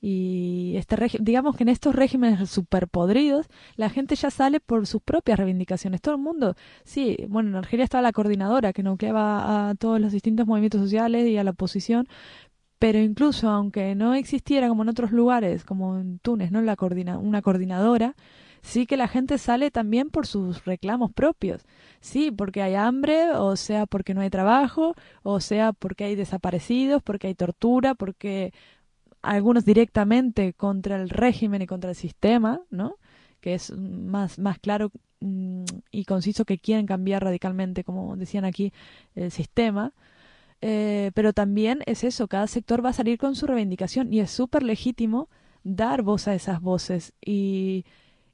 Y este regi- digamos que en estos regímenes superpodridos, la gente ya sale por sus propias reivindicaciones. Todo el mundo, sí, bueno, en Argelia estaba la coordinadora que nucleaba a todos los distintos movimientos sociales y a la oposición. Pero incluso aunque no existiera como en otros lugares, como en Túnez, ¿no? La coordina una coordinadora, sí que la gente sale también por sus reclamos propios. Sí, porque hay hambre, o sea porque no hay trabajo, o sea porque hay desaparecidos, porque hay tortura, porque algunos directamente contra el régimen y contra el sistema, ¿no? Que es más, más claro mmm, y conciso, que quieren cambiar radicalmente, como decían aquí, el sistema. Eh, pero también es eso, cada sector va a salir con su reivindicación y es súper legítimo dar voz a esas voces y,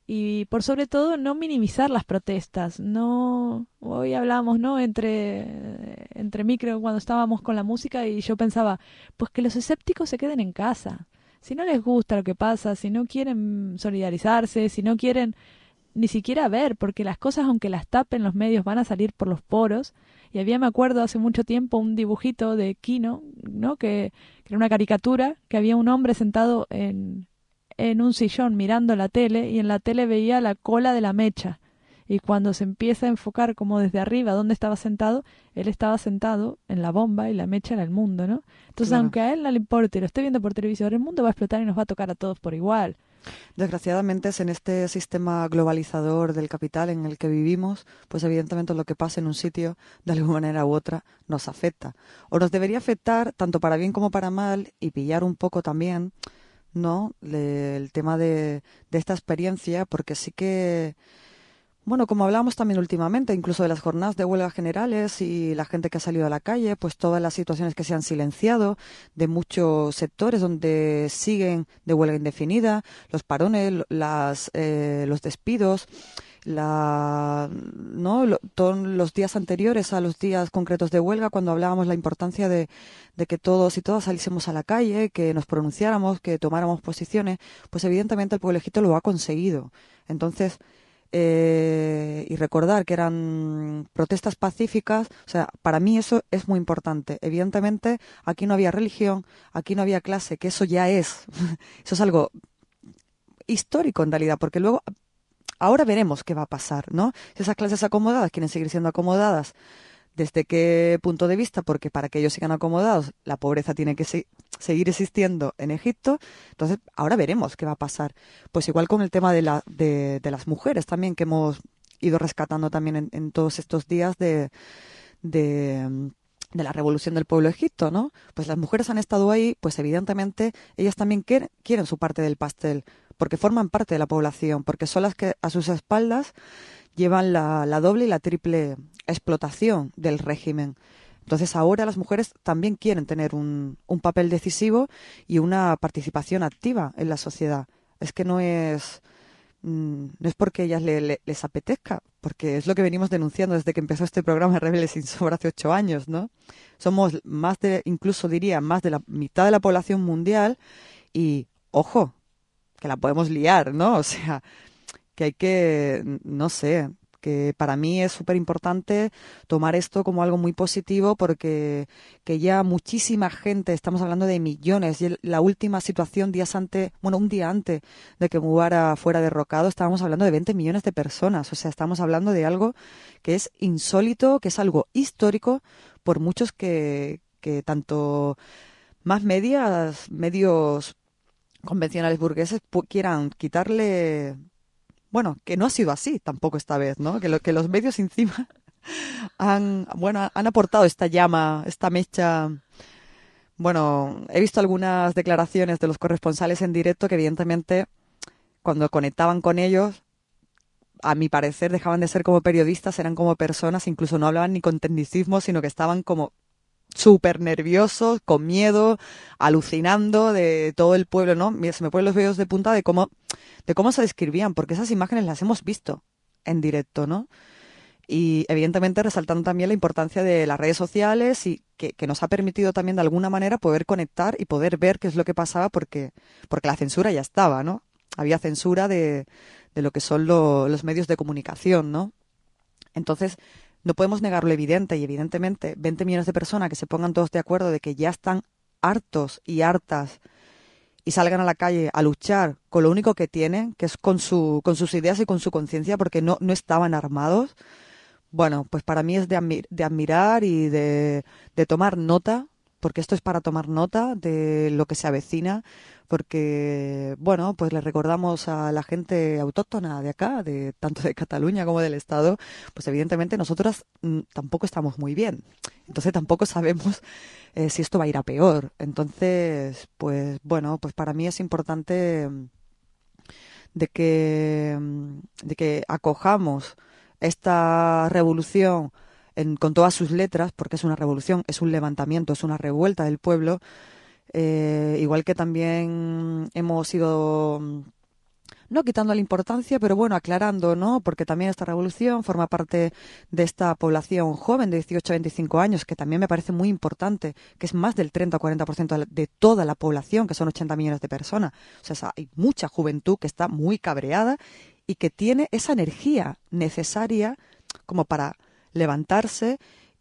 y por sobre todo no minimizar las protestas. No, hoy hablamos, ¿no? entre, entre micro cuando estábamos con la música, y yo pensaba, pues que los escépticos se queden en casa. Si no les gusta lo que pasa, si no quieren solidarizarse, si no quieren ni siquiera ver, porque las cosas, aunque las tapen los medios, van a salir por los poros. Y había, me acuerdo, hace mucho tiempo un dibujito de Kino, ¿no? Que, que era una caricatura, que había un hombre sentado en, en un sillón mirando la tele, y en la tele veía la cola de la mecha. Y cuando se empieza a enfocar como desde arriba dónde estaba sentado, él estaba sentado en la bomba y la mecha era el mundo, ¿no? Entonces, Claro. aunque a él no le importe, lo esté viendo por televisión, el mundo va a explotar y nos va a tocar a todos por igual. Desgraciadamente es en este sistema globalizador del capital en el que vivimos, pues evidentemente lo que pasa en un sitio, de alguna manera u otra, nos afecta. O nos debería afectar tanto para bien como para mal, y pillar un poco también, ¿no? Le- el tema de, de esta experiencia, porque sí que, bueno, como hablábamos también últimamente, incluso de las jornadas de huelga generales y la gente que ha salido a la calle, pues todas las situaciones que se han silenciado de muchos sectores donde siguen de huelga indefinida, los parones, las, eh, los despidos, la, ¿no? Lo- todos los días anteriores a los días concretos de huelga, cuando hablábamos la importancia de, de que todos y todas saliésemos a la calle, que nos pronunciáramos, que tomáramos posiciones, pues evidentemente el pueblo egipcio lo ha conseguido. Entonces, eh, y recordar que eran protestas pacíficas, o sea, para mí eso es muy importante. Evidentemente, aquí no había religión, aquí no había clase, que eso ya es, eso es algo histórico en realidad, porque luego, ahora veremos qué va a pasar, ¿no? Si esas clases acomodadas quieren seguir siendo acomodadas, ¿desde qué punto de vista? Porque para que ellos sigan acomodados, la pobreza tiene que se- seguir existiendo en Egipto. Entonces, ahora veremos qué va a pasar. Pues igual con el tema de, la, de, de las mujeres también, que hemos ido rescatando también en, en todos estos días de, de, de la revolución del pueblo de Egipto, ¿no? Pues las mujeres han estado ahí, pues evidentemente ellas también quieren, quieren su parte del pastel, porque forman parte de la población, porque son las que a sus espaldas llevan la, la doble y la triple explotación del régimen. Entonces ahora las mujeres también quieren tener un, un papel decisivo y una participación activa en la sociedad. Es que no es, mm, no es porque a ellas le, le- les apetezca, porque es lo que venimos denunciando desde que empezó este programa Rebeldes sin Sobra hace ocho años, ¿no? Somos más de, incluso diría, más de la mitad de la población mundial y, ojo, que la podemos liar, ¿no? O sea, que hay que, no sé, que para mí es súper importante tomar esto como algo muy positivo, porque que ya muchísima gente, estamos hablando de millones, y el- la última situación días antes, bueno, un día antes de que Mubarak fuera derrocado, estábamos hablando de veinte millones de personas, o sea, estamos hablando de algo que es insólito, que es algo histórico, por muchos que, que tanto más medias, medios convencionales burgueses pu- quieran quitarle, bueno, que no ha sido así tampoco esta vez, ¿no? Que, lo, que los medios encima han, bueno, han aportado esta llama, esta mecha. Bueno, he visto algunas declaraciones de los corresponsales en directo que evidentemente cuando conectaban con ellos, a mi parecer dejaban de ser como periodistas, eran como personas, incluso no hablaban ni con tecnicismo, sino que estaban como súper nerviosos, con miedo, alucinando de todo el pueblo, ¿no? Mira, se me ponen los vellos de punta de cómo, de cómo se describían, porque esas imágenes las hemos visto en directo, ¿no? Y evidentemente resaltando también la importancia de las redes sociales y que, que nos ha permitido también de alguna manera poder conectar y poder ver qué es lo que pasaba porque, porque la censura ya estaba, ¿no? Había censura de, de lo que son lo, los medios de comunicación, ¿no? Entonces, no podemos negar lo evidente y evidentemente veinte millones de personas que se pongan todos de acuerdo de que ya están hartos y hartas y salgan a la calle a luchar con lo único que tienen, que es con, su, con sus ideas y con su conciencia, porque no, no estaban armados. Bueno, pues para mí es de, admir, de admirar y de, de tomar nota, porque esto es para tomar nota de lo que se avecina, porque, bueno, pues le recordamos a la gente autóctona de acá, de tanto de Cataluña como del Estado, pues evidentemente nosotras mm, tampoco estamos muy bien. Entonces tampoco sabemos eh, si esto va a ir a peor. Entonces, pues bueno, pues para mí es importante de que, de que acojamos esta revolución en, con todas sus letras, porque es una revolución, es un levantamiento, es una revuelta del pueblo, eh, igual que también hemos ido, no quitando la importancia, pero bueno, aclarando, ¿no? Porque también esta revolución forma parte de esta población joven de dieciocho a veinticinco años, que también me parece muy importante, que es más del treinta o cuarenta por ciento de toda la población, que son ochenta millones de personas. O sea, hay mucha juventud que está muy cabreada y que tiene esa energía necesaria como para levantarse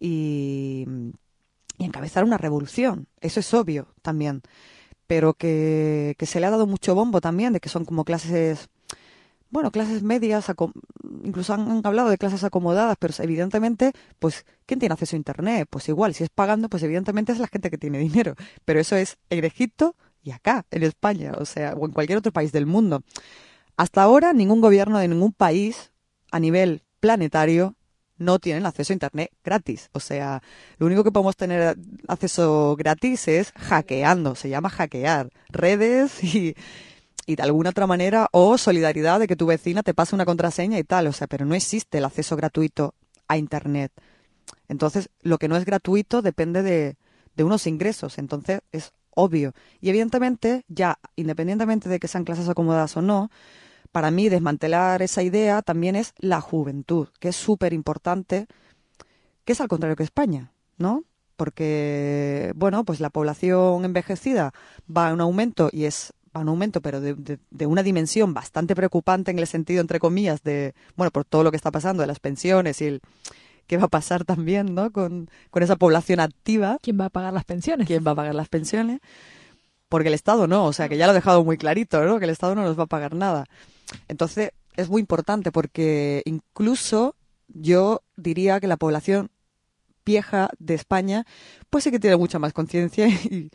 y, y encabezar una revolución. Eso es obvio también. Pero que, que se le ha dado mucho bombo también, de que son como clases, bueno, clases medias, incluso han, han hablado de clases acomodadas, pero evidentemente, pues, ¿quién tiene acceso a Internet? Pues igual, si es pagando, pues evidentemente es la gente que tiene dinero. Pero eso es en Egipto y acá, en España, o sea, o en cualquier otro país del mundo. Hasta ahora, ningún gobierno de ningún país a nivel planetario no tienen acceso a Internet gratis. O sea, lo único que podemos tener acceso gratis es hackeando, se llama hackear redes y, y de alguna otra manera, o solidaridad de que tu vecina te pase una contraseña y tal. O sea, pero no existe el acceso gratuito a Internet. Entonces, lo que no es gratuito depende de, de unos ingresos. Entonces, es obvio. Y evidentemente, ya, independientemente de que sean clases acomodadas o no, para mí desmantelar esa idea también es la juventud, que es súper importante, que es al contrario que España, ¿no? Porque, bueno, pues la población envejecida va a un aumento y es va a un aumento, pero de, de, de una dimensión bastante preocupante en el sentido, entre comillas, de, bueno, por todo lo que está pasando, de las pensiones y el qué va a pasar también, ¿no? Con, con esa población activa. ¿Quién va a pagar las pensiones? ¿Quién va a pagar las pensiones? Porque el Estado no, o sea, que ya lo ha dejado muy clarito, ¿no? Que el Estado no nos va a pagar nada. Entonces, es muy importante porque incluso yo diría que la población vieja de España, pues sí que tiene mucha más conciencia y,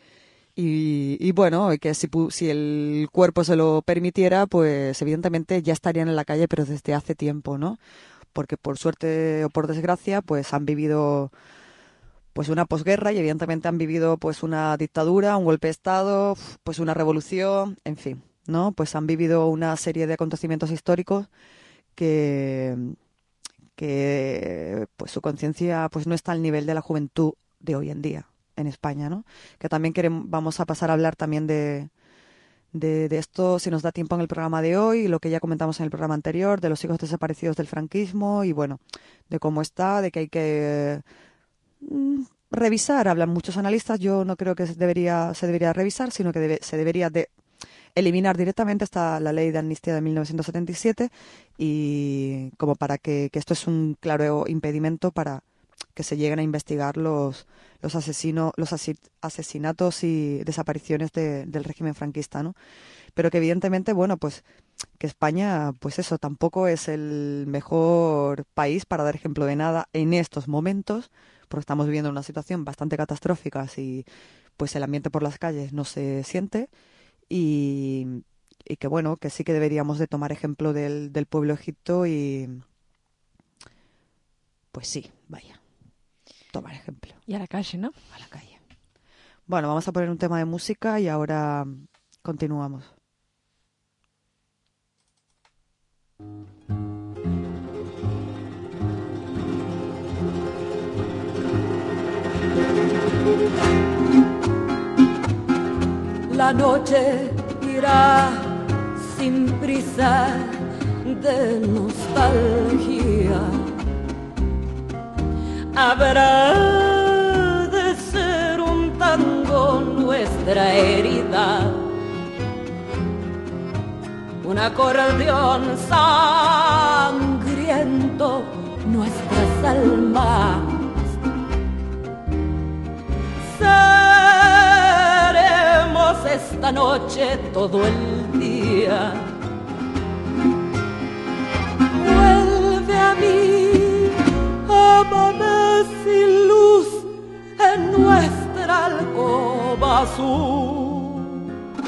y, y bueno, que si, si el cuerpo se lo permitiera, pues evidentemente ya estarían en la calle, pero desde hace tiempo, ¿no? Porque por suerte o por desgracia, pues han vivido pues una posguerra y evidentemente han vivido pues una dictadura, un golpe de Estado, pues una revolución, en fin, ¿no? Pues han vivido una serie de acontecimientos históricos que, que pues su conciencia pues no está al nivel de la juventud de hoy en día en España, ¿no? Que también queremos, vamos a pasar a hablar también de, de, de esto, si nos da tiempo en el programa de hoy, lo que ya comentamos en el programa anterior, de los hijos desaparecidos del franquismo y bueno, de cómo está, de que hay que revisar, hablan muchos analistas, yo no creo que se debería, se debería revisar, sino que debe, se debería de eliminar directamente esta la ley de amnistía de mil novecientos setenta y siete y como para que, que esto es un claro impedimento para que se lleguen a investigar los los asesinos, los asesinatos y desapariciones de, del régimen franquista, ¿no? Pero que evidentemente, bueno, pues que España, pues eso, tampoco es el mejor país para dar ejemplo de nada en estos momentos, porque estamos viviendo una situación bastante catastrófica y pues el ambiente por las calles no se siente y, y que bueno, que sí que deberíamos de tomar ejemplo del, del pueblo egipto y pues sí, vaya, tomar ejemplo. Y a la calle, ¿no? A la calle. Bueno, vamos a poner un tema de música y ahora continuamos. La noche irá sin prisa de nostalgia. Habrá de ser un tango nuestra herida, un acordeón sangriento nuestras almas. Seremos esta noche todo el día. Vuelve a mí, ámame sin luz en nuestra alcoba azul,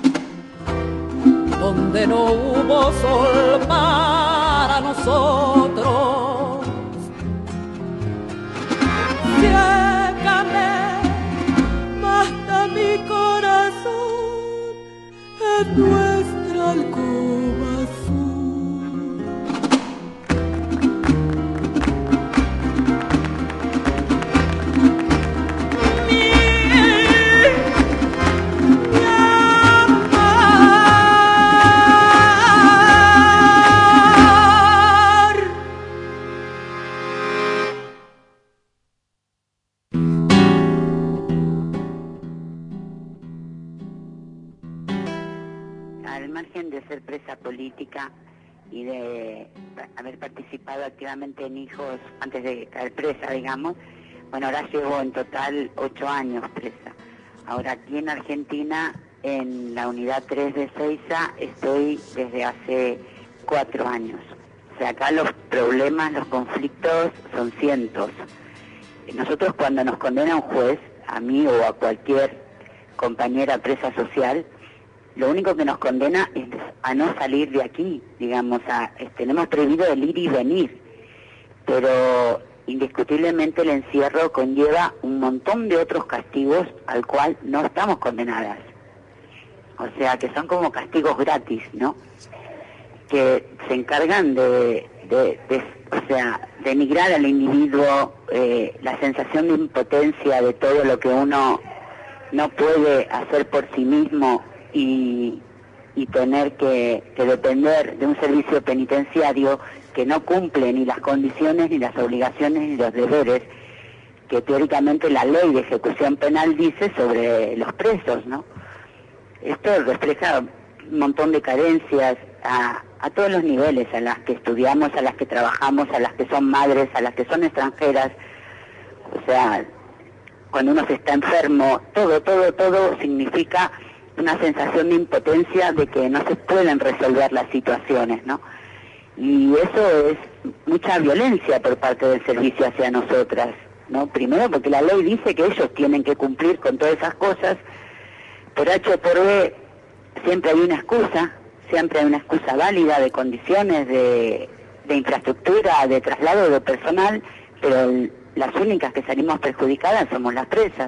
donde no hubo sol para nosotros. Ciégame, mata mi corazón en nuestra alcoba azul. Mi, mi amar. Al margen de ser presa política y de haber participado activamente en Hijos antes de caer presa, digamos, bueno, ahora llevo en total ocho años presa. Ahora aquí en Argentina, en la unidad tres de Ezeiza, estoy desde hace cuatro años. O sea, acá los problemas, los conflictos son cientos. Nosotros cuando nos condena un juez, a mí o a cualquier compañera presa social, lo único que nos condena es a no salir de aquí, digamos, a, es, tenemos prohibido el ir y venir, pero indiscutiblemente el encierro conlleva un montón de otros castigos al cual no estamos condenadas. O sea, que son como castigos gratis, ¿no? Que se encargan de, de, de o sea, denigrar al individuo, eh, la sensación de impotencia de todo lo que uno no puede hacer por sí mismo y, y tener que, que depender de un servicio penitenciario que no cumple ni las condiciones, ni las obligaciones, ni los deberes que teóricamente la ley de ejecución penal dice sobre los presos, ¿no? Esto refleja un montón de carencias a, a todos los niveles, a las que estudiamos, a las que trabajamos, a las que son madres, a las que son extranjeras. O sea, cuando uno se está enfermo, todo, todo, todo significa una sensación de impotencia de que no se pueden resolver las situaciones, ¿no? Y eso es mucha violencia por parte del servicio hacia nosotras, ¿no? Primero porque la ley dice que ellos tienen que cumplir con todas esas cosas, por H o por B siempre hay una excusa, siempre hay una excusa válida de condiciones, de, de infraestructura, de traslado de personal, pero el, las únicas que salimos perjudicadas somos las presas.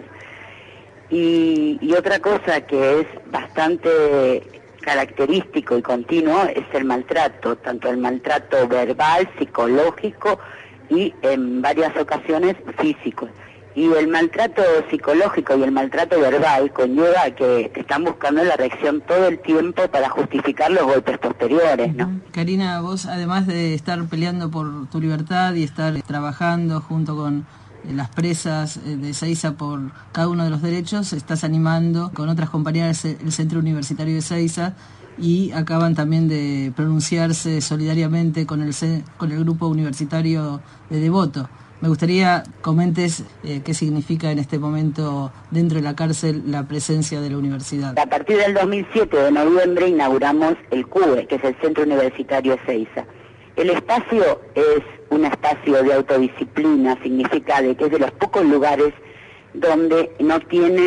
Y, y otra cosa que es bastante característico y continuo es el maltrato, tanto el maltrato verbal, psicológico y en varias ocasiones físico. Y el maltrato psicológico y el maltrato verbal conlleva que están buscando la reacción todo el tiempo para justificar los golpes posteriores, ¿no? Karina, vos además de estar peleando por tu libertad y estar trabajando junto con las presas de Ezeiza por cada uno de los derechos, estás animando con otras compañeras el Centro Universitario de Ezeiza y acaban también de pronunciarse solidariamente con el, con el grupo universitario de Devoto. Me gustaría comentes eh, qué significa en este momento dentro de la cárcel la presencia de la universidad. A partir del dos mil siete, de noviembre, inauguramos el C U E, que es el Centro Universitario de Ezeiza. El espacio es un espacio de autodisciplina, significa de que es de los pocos lugares donde no tienes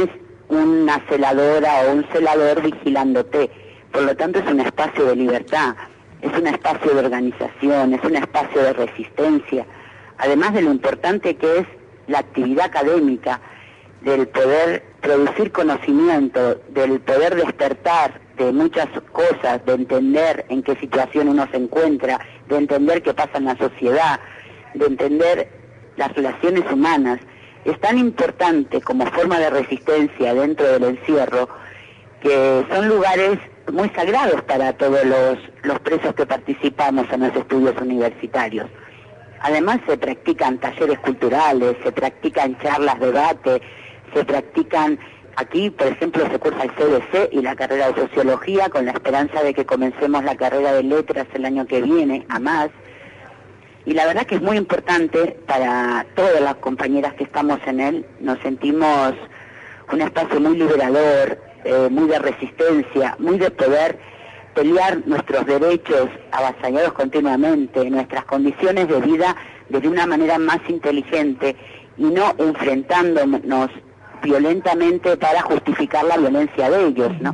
una celadora o un celador vigilándote. Por lo tanto, es un espacio de libertad, es un espacio de organización, es un espacio de resistencia, además de lo importante que es la actividad académica, del poder producir conocimiento, del poder despertar de muchas cosas, de entender en qué situación uno se encuentra, de entender qué pasa en la sociedad, de entender las relaciones humanas. Es tan importante como forma de resistencia dentro del encierro, que son lugares muy sagrados para todos los, los presos que participamos en los estudios universitarios. Además se practican talleres culturales, se practican charlas, debate, se practican, aquí por ejemplo se cursa el C B C y la carrera de Sociología, con la esperanza de que comencemos la carrera de Letras el año que viene, a más. Y la verdad que es muy importante para todas las compañeras que estamos en él, nos sentimos un espacio muy liberador, eh, muy de resistencia, muy de poder pelear nuestros derechos avasallados continuamente, nuestras condiciones de vida de una manera más inteligente y no enfrentándonos violentamente para justificar la violencia de ellos, ¿no?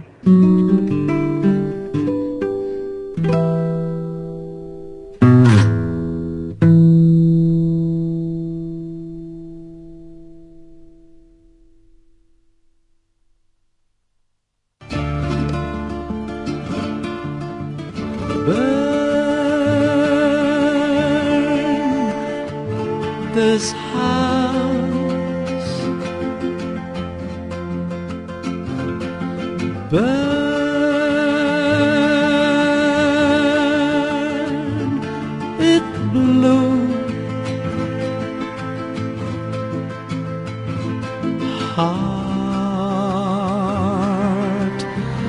This house, burn it blue, heart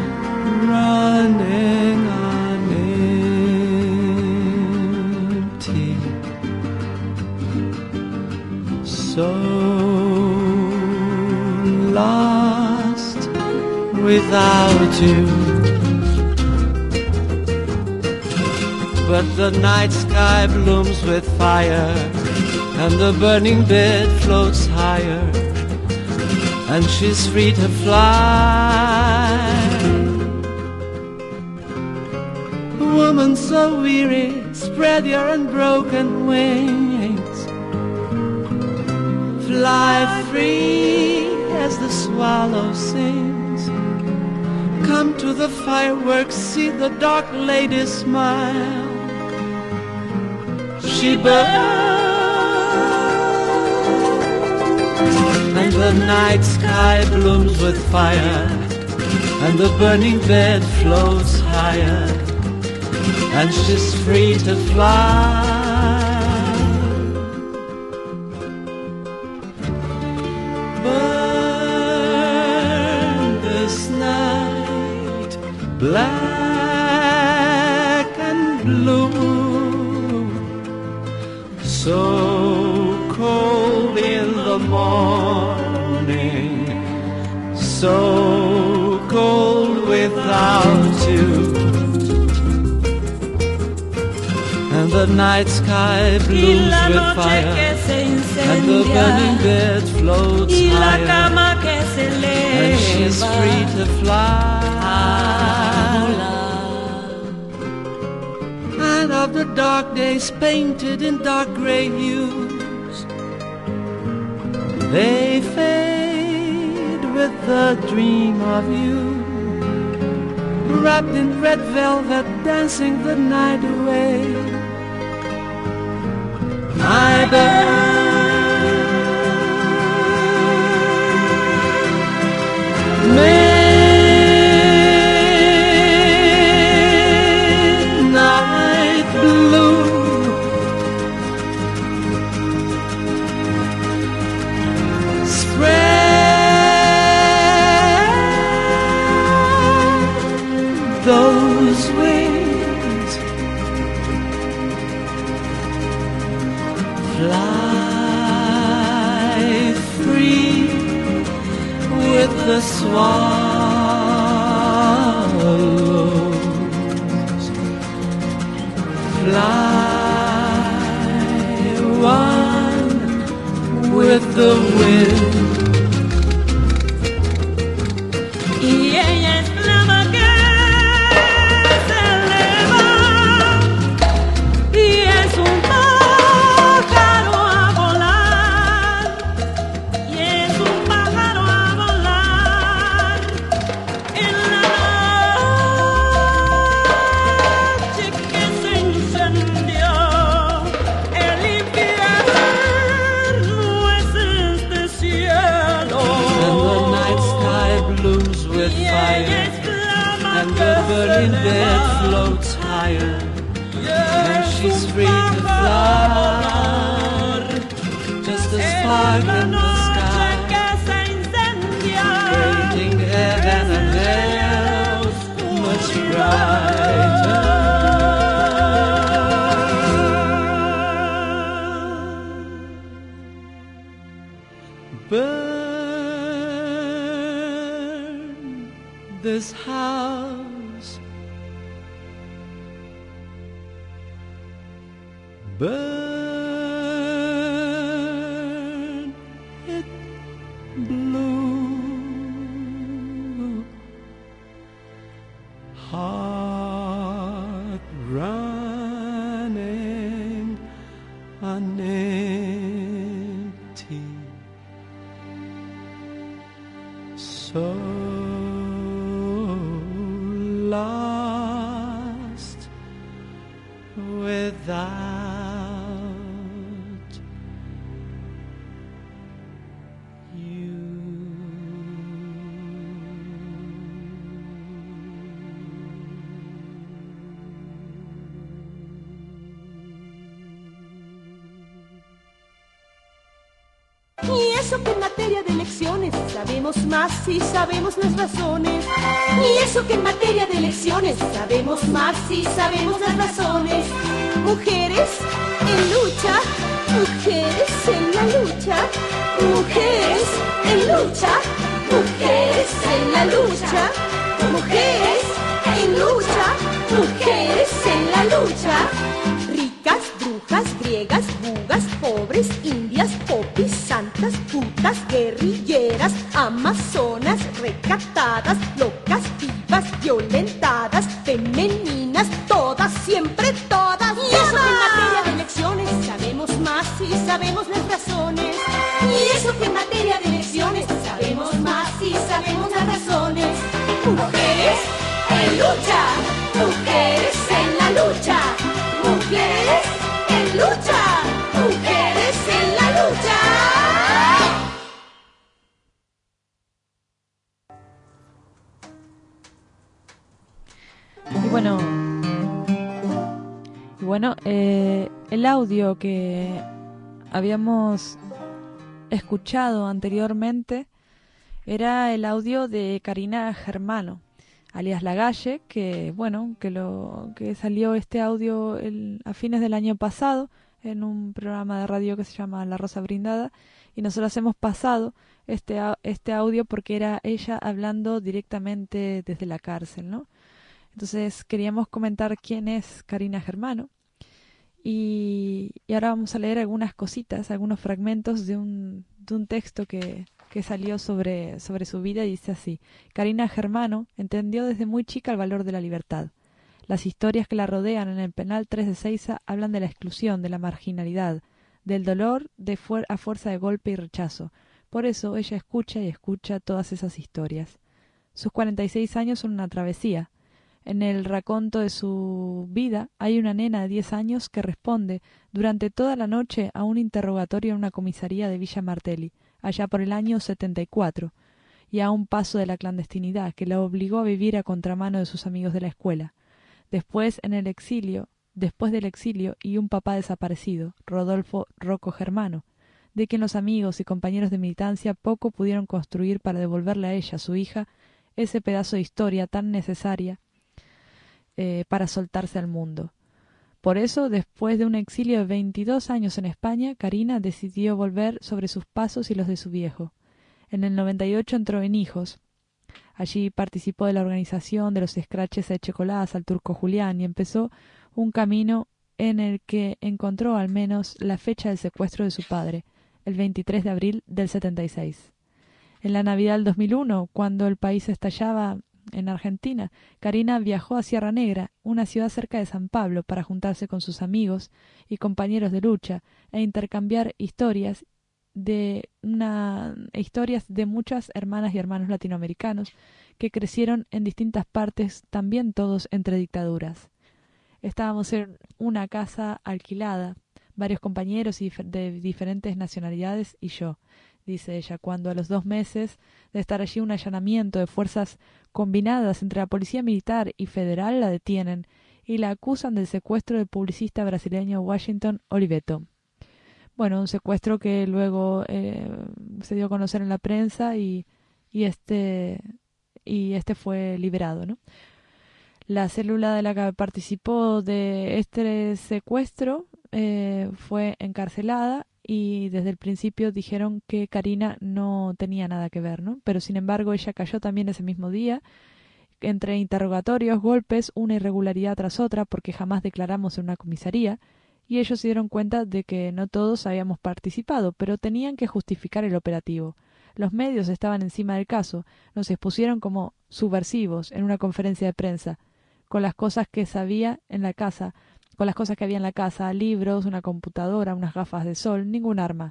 running on empty. So lost without you, but the night sky blooms with fire, and the burning bed floats higher, and she's free to fly. Woman so weary, spread your unbroken wings, fly free as the swallow sings. Come to the fireworks, see the dark lady smile. She burns, and the night sky blooms with fire, and the burning bed floats higher, and she's free to fly. Black and blue, so cold in the morning, so cold without you, and the night sky blooms with fire, and the burning bed floats higher, and she's free to fly. And of the dark days painted in dark gray hues, they fade with the dream of you, wrapped in red velvet, dancing the night away. I burn. May those wings, fly free with the swallows, fly one with the wind. burning bed floats higher, and she's free to fly, just a spark in the sky, creating heaven and earth much brighter. Burn this house, burn it blue, heart running on empty, so lost without you. Y eso que en materia de elecciones sabemos más y sabemos las razones. Y eso que en materia de elecciones sabemos más y sabemos las razones. Mujeres en lucha, mujeres en la lucha, mujeres en lucha, mujeres en la lucha, mujeres en lucha, mujeres en la lucha. Ricas, brujas, griegas, bugas, pobres, indias, popis, santas, putas, guerrilleras, amazonas, recatadas, locas, vivas, violentadas, femeninas, todas, siempre todas. Y eso que en materia de elecciones sabemos más y sabemos las razones. Y eso que en materia de elecciones sabemos más y sabemos las razones. Mujeres en lucha, mujeres en la lucha, mujeres en lucha, mujeres en la lucha. Y bueno, y bueno eh, el audio que habíamos escuchado anteriormente era el audio de Karina Germano, alias Lagalle, que bueno, que lo que salió este audio el, a fines del año pasado en un programa de radio que se llama La Rosa Brindada, y nosotros hemos pasado este este audio porque era ella hablando directamente desde la cárcel, ¿no? Entonces queríamos comentar quién es Karina Germano, y, y ahora vamos a leer algunas cositas, algunos fragmentos de un de un texto que que salió sobre, sobre su vida, y dice así: Karina Germano entendió desde muy chica el valor de la libertad. Las historias que la rodean en el penal tres de Seiza hablan de la exclusión, de la marginalidad, del dolor de fuer- a fuerza de golpe y rechazo. Por eso ella escucha y escucha todas esas historias. Sus cuarenta y seis años son una travesía. En el raconto de su vida hay una nena de diez años que responde durante toda la noche a un interrogatorio en una comisaría de Villa Martelli, allá por el año setenta y cuatro, y a un paso de la clandestinidad que la obligó a vivir a contramano de sus amigos de la escuela. Después, en el exilio, después del exilio y un papá desaparecido, Rodolfo Rocco Germano, de quien los amigos y compañeros de militancia poco pudieron construir para devolverle a ella, su hija, ese pedazo de historia tan necesaria eh, para soltarse al mundo. Por eso, después de un exilio de veintidós años en España, Karina decidió volver sobre sus pasos y los de su viejo. En el noventa y ocho entró en Hijos. Allí participó de la organización de los escraches a Echecolás, al Turco Julián, y empezó un camino en el que encontró al menos la fecha del secuestro de su padre, el veintitrés de abril del setenta y seis. En la Navidad del dos mil uno, cuando el país estallaba en Argentina, Karina viajó a Sierra Negra, una ciudad cerca de San Pablo, para juntarse con sus amigos y compañeros de lucha e intercambiar historias de una historias de muchas hermanas y hermanos latinoamericanos que crecieron en distintas partes, también todos entre dictaduras. Estábamos en una casa alquilada, varios compañeros y de diferentes nacionalidades y yo. dice ella, cuando a los dos meses de estar allí un allanamiento de fuerzas combinadas entre la policía militar y federal la detienen y la acusan del secuestro del publicista brasileño Washington Oliveto. Bueno, un secuestro que luego eh, se dio a conocer en la prensa y, y este y este fue liberado, ¿no? La célula de la que participó de este secuestro eh, fue encarcelada y desde el principio dijeron que Karina no tenía nada que ver, ¿no? Pero sin embargo ella cayó también ese mismo día entre interrogatorios, golpes, una irregularidad tras otra, porque jamás declaramos en una comisaría, y ellos se dieron cuenta de que no todos habíamos participado, pero tenían que justificar el operativo. Los medios estaban encima del caso, nos expusieron como subversivos en una conferencia de prensa, con las cosas que sabía en la casa, con las cosas que había en la casa, libros, una computadora, unas gafas de sol, ningún arma.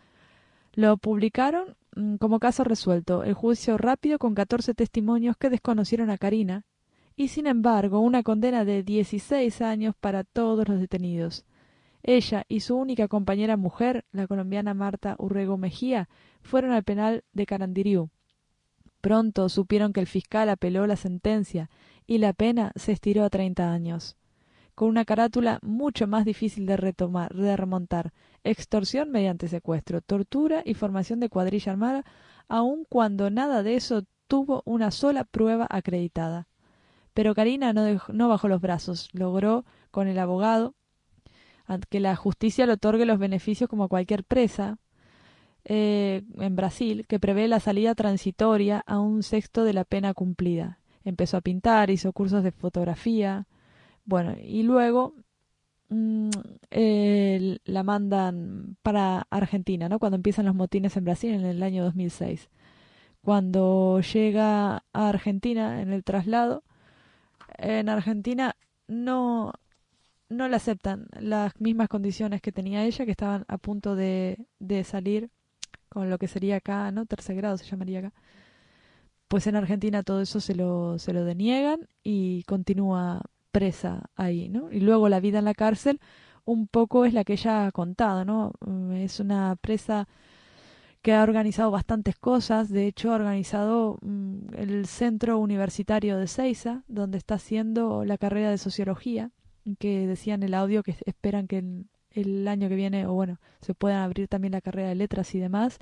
Lo publicaron mmm, como caso resuelto, el juicio rápido con catorce testimonios que desconocieron a Karina, y sin embargo una condena de dieciséis años para todos los detenidos. Ella y su única compañera mujer, la colombiana Marta Urrego Mejía, fueron al penal de Carandiriú. Pronto supieron que el fiscal apeló la sentencia y la pena se estiró a treinta años. Con una carátula mucho más difícil de retomar, de remontar, extorsión mediante secuestro, tortura y formación de cuadrilla armada, aun cuando nada de eso tuvo una sola prueba acreditada. Pero Karina no, dejó, no bajó los brazos, logró con el abogado que la justicia le otorgue los beneficios como a cualquier presa eh, en Brasil, que prevé la salida transitoria a un sexto de la pena cumplida. Empezó a pintar, hizo cursos de fotografía. Bueno, y luego mmm, eh, la mandan para Argentina, ¿no? Cuando empiezan los motines en Brasil en el año dos mil seis. Cuando llega a Argentina en el traslado, en Argentina no, no le aceptan las mismas condiciones que tenía ella, que estaban a punto de, de salir con lo que sería acá, ¿no? Tercer grado se llamaría acá. Pues en Argentina todo eso se lo, se lo deniegan y continúa presa ahí, ¿no? Y luego la vida en la cárcel un poco es la que ella ha contado, ¿no? Es una presa que ha organizado bastantes cosas. De hecho ha organizado mmm, el Centro Universitario de Seiza, donde está haciendo la carrera de Sociología, que decía en el audio que esperan que el, el año que viene, o bueno, se puedan abrir también la carrera de Letras y demás.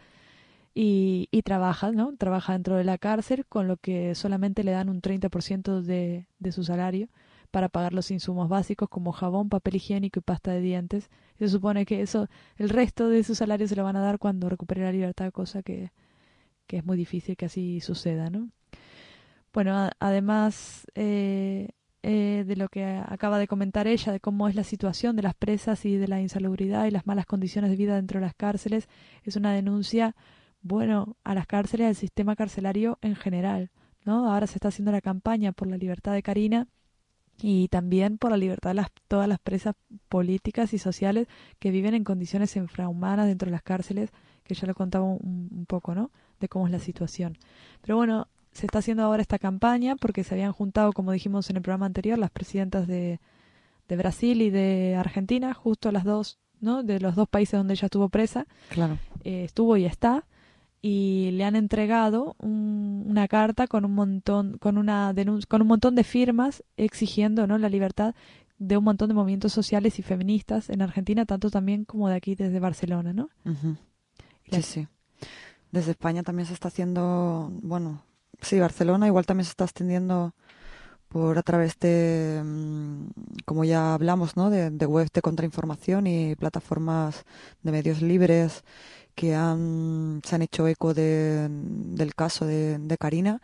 Y, y trabaja, ¿no? Trabaja dentro de la cárcel, con lo que solamente le dan un treinta por ciento de, de su salario para pagar los insumos básicos como jabón, papel higiénico y pasta de dientes. Y se supone que eso, el resto de su salario se lo van a dar cuando recupere la libertad, cosa que, que es muy difícil que así suceda, ¿no? Bueno, a, además eh, eh, de lo que acaba de comentar ella, de cómo es la situación de las presas y de la insalubridad y las malas condiciones de vida dentro de las cárceles, es una denuncia, bueno, a las cárceles, al sistema carcelario en general, ¿no? Ahora se está haciendo la campaña por la libertad de Karina y también por la libertad de las, todas las presas políticas y sociales que viven en condiciones infrahumanas dentro de las cárceles, que ya lo contaba un, un poco, ¿no? De cómo es la situación. Pero bueno, se está haciendo ahora esta campaña porque se habían juntado, como dijimos en el programa anterior, las presidentas de, de Brasil y de Argentina, justo las dos, ¿no? De los dos países donde ella estuvo presa. Claro. Eh, estuvo y está. Y le han entregado un, una carta con un montón, con una denuncia, con un montón de firmas exigiendo, ¿no? La libertad de un montón de movimientos sociales y feministas en Argentina, tanto también como de aquí desde Barcelona, ¿no? Uh-huh. Sí, sí. Desde España también se está haciendo, bueno, sí, Barcelona igual también se está extendiendo por a través de, como ya hablamos, ¿no? De, de webs de contrainformación y plataformas de medios libres que han, se han hecho eco de, del caso de, de Karina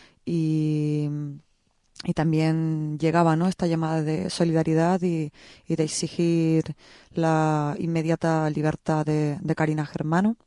y, y también llegaba, ¿no? Esta llamada de solidaridad y, y de exigir la inmediata libertad de, de Karina Germano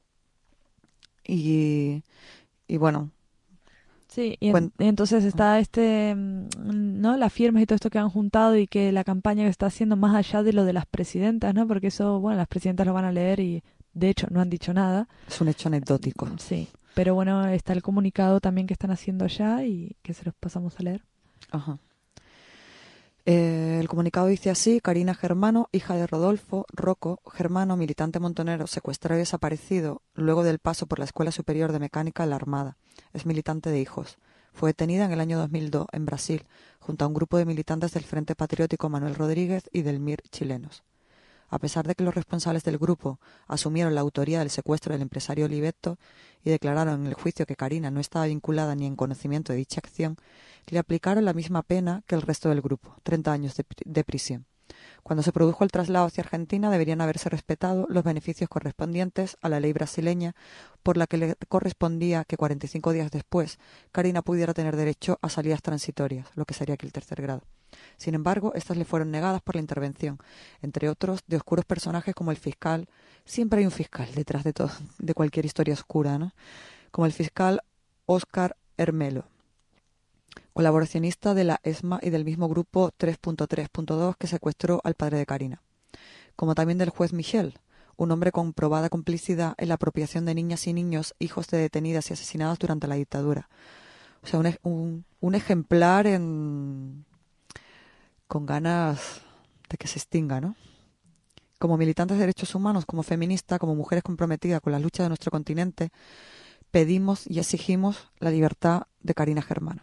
y, y bueno. Sí, y, en, y entonces está este, ¿no? Las firmas y todo esto que han juntado y que la campaña que está haciendo más allá de lo de las presidentas, ¿no? Porque eso, bueno, las presidentas lo van a leer y de hecho no han dicho nada. Es un hecho anecdótico. Sí, pero bueno, está el comunicado también que están haciendo allá y que se los pasamos a leer. Ajá. Eh, el comunicado dice así: Karina Germano, hija de Rodolfo Rocco Germano, militante montonero, secuestrado y desaparecido luego del paso por la Escuela Superior de Mecánica de la Armada. Es militante de Hijos. Fue detenida en el año dos mil dos en Brasil, junto a un grupo de militantes del Frente Patriótico Manuel Rodríguez y del M I R chilenos. A pesar de que los responsables del grupo asumieron la autoría del secuestro del empresario Olivetto y declararon en el juicio que Karina no estaba vinculada ni en conocimiento de dicha acción, le aplicaron la misma pena que el resto del grupo, treinta años de, de prisión. Cuando se produjo el traslado hacia Argentina, deberían haberse respetado los beneficios correspondientes a la ley brasileña, por la que le correspondía que cuarenta y cinco días después Karina pudiera tener derecho a salidas transitorias, lo que sería aquí el tercer grado. Sin embargo, estas le fueron negadas por la intervención, entre otros, de oscuros personajes como el fiscal. Siempre hay un fiscal detrás de todo, de cualquier historia oscura, ¿no? Como el fiscal Óscar Hermelo, colaboracionista de la ESMA y del mismo grupo tres punto tres punto dos que secuestró al padre de Karina, como también del juez Michel, un hombre con probada complicidad en la apropiación de niñas y niños, hijos de detenidas y asesinadas durante la dictadura. O sea, un, un, un ejemplar en... con ganas de que se extinga, ¿no? Como militantes de derechos humanos, como feministas, como mujeres comprometidas con la lucha de nuestro continente, pedimos y exigimos la libertad de Karina Germano.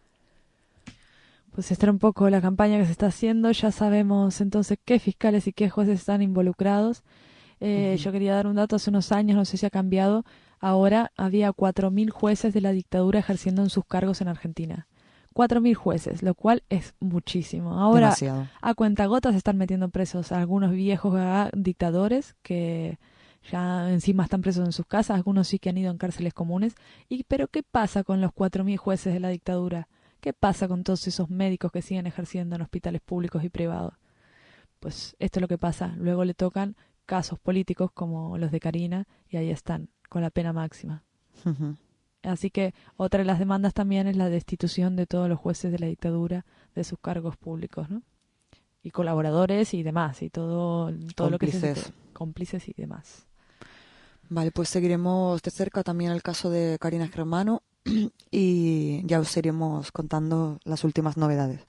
Pues esta era un poco la campaña que se está haciendo. Ya sabemos entonces qué fiscales y qué jueces están involucrados. Eh, uh-huh. Yo quería dar un dato. Hace unos años, no sé si ha cambiado, ahora había cuatro mil jueces de la dictadura ejerciendo en sus cargos en Argentina. cuatro mil jueces, lo cual es muchísimo. Ahora, demasiado. A cuentagotas están metiendo presos a algunos viejos dictadores que ya encima están presos en sus casas. Algunos sí que han ido en cárceles comunes. Y ¿pero qué pasa con los cuatro mil jueces de la dictadura? ¿Qué pasa con todos esos médicos que siguen ejerciendo en hospitales públicos y privados? Pues esto es lo que pasa. Luego le tocan casos políticos como los de Karina y ahí están, con la pena máxima. Uh-huh. Así que otra de las demandas también es la destitución de todos los jueces de la dictadura de sus cargos públicos, ¿no? Y colaboradores y demás, y todo, todo lo que se hace, cómplices y demás. Vale, pues seguiremos de cerca también el caso de Karina Germano y ya os iremos contando las últimas novedades.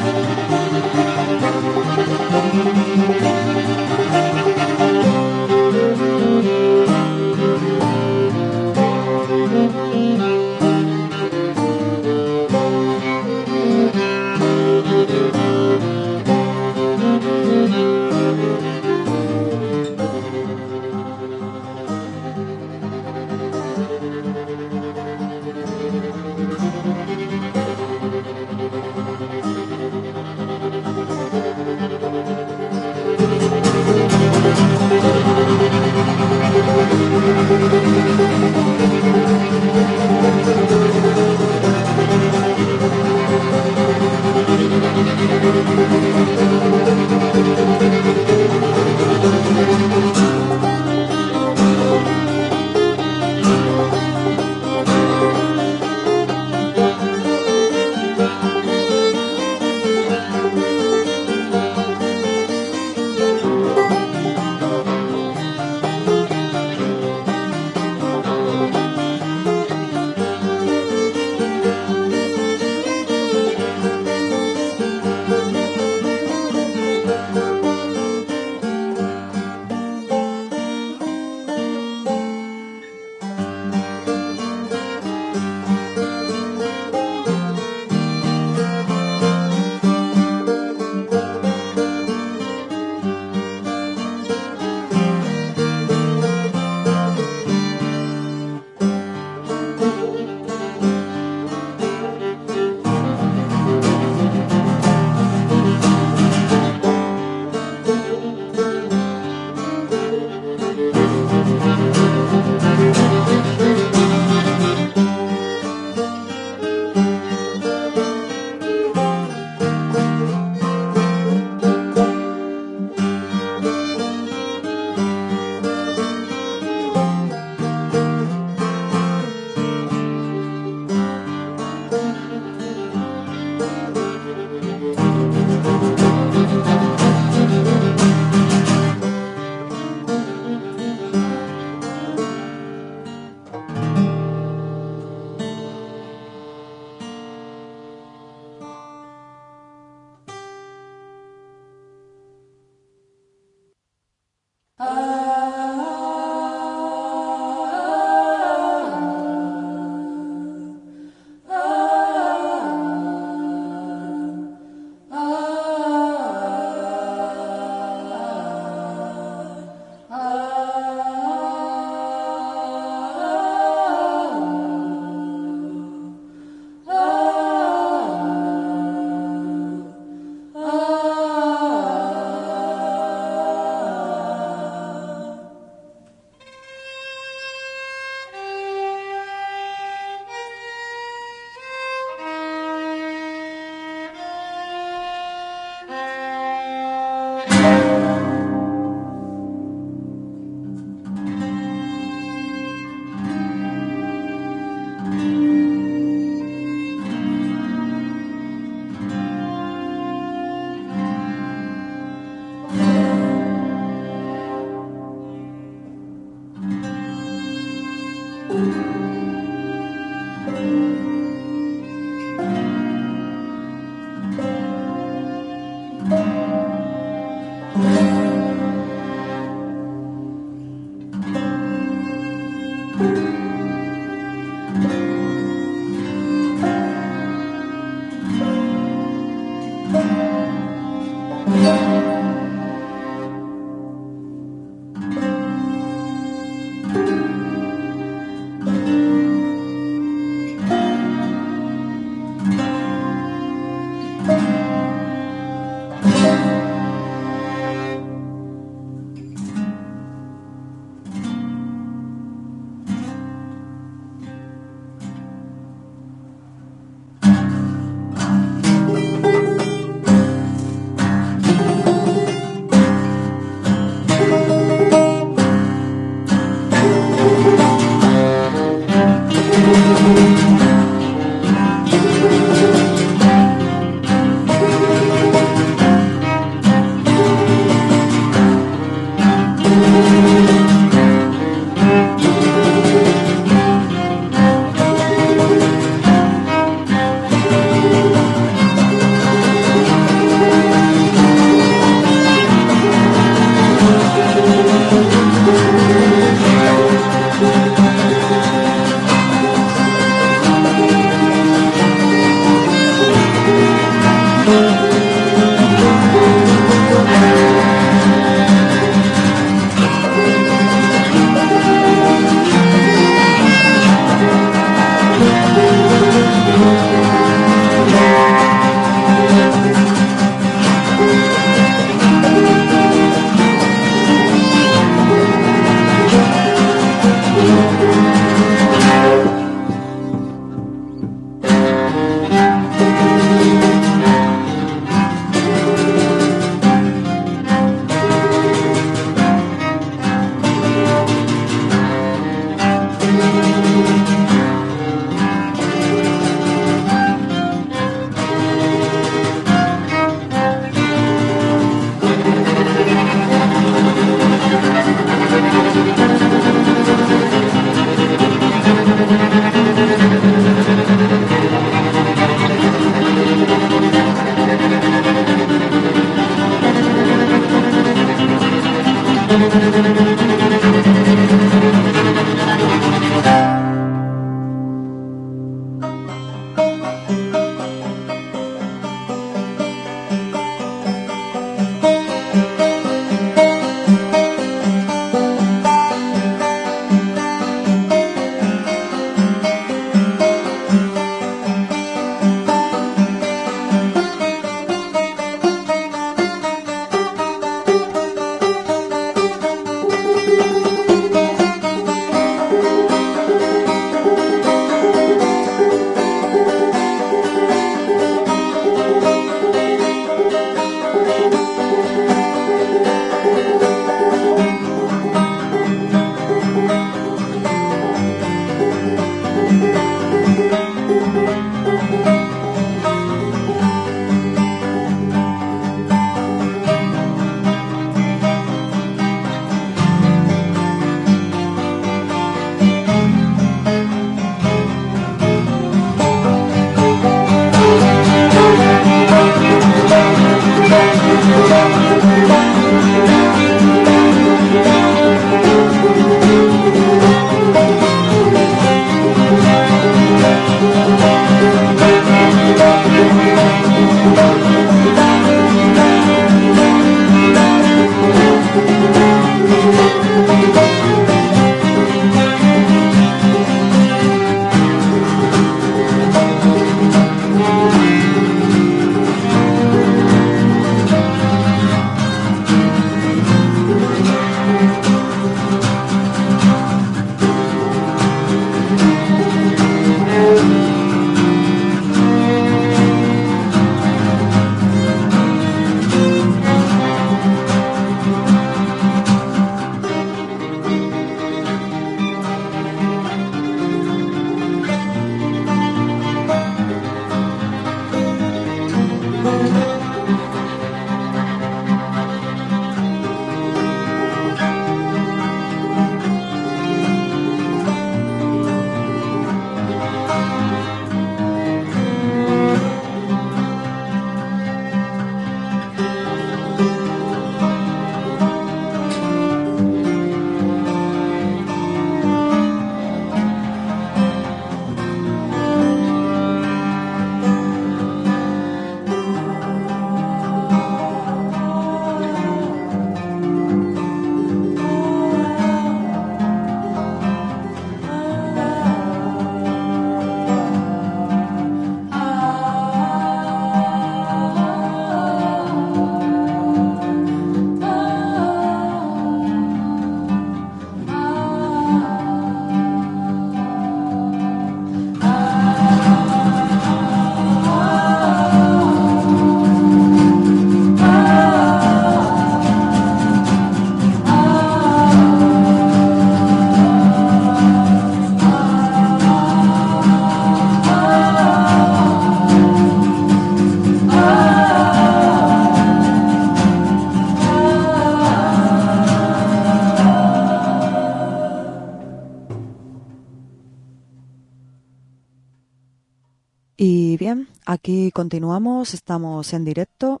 Y bien, aquí continuamos, estamos en directo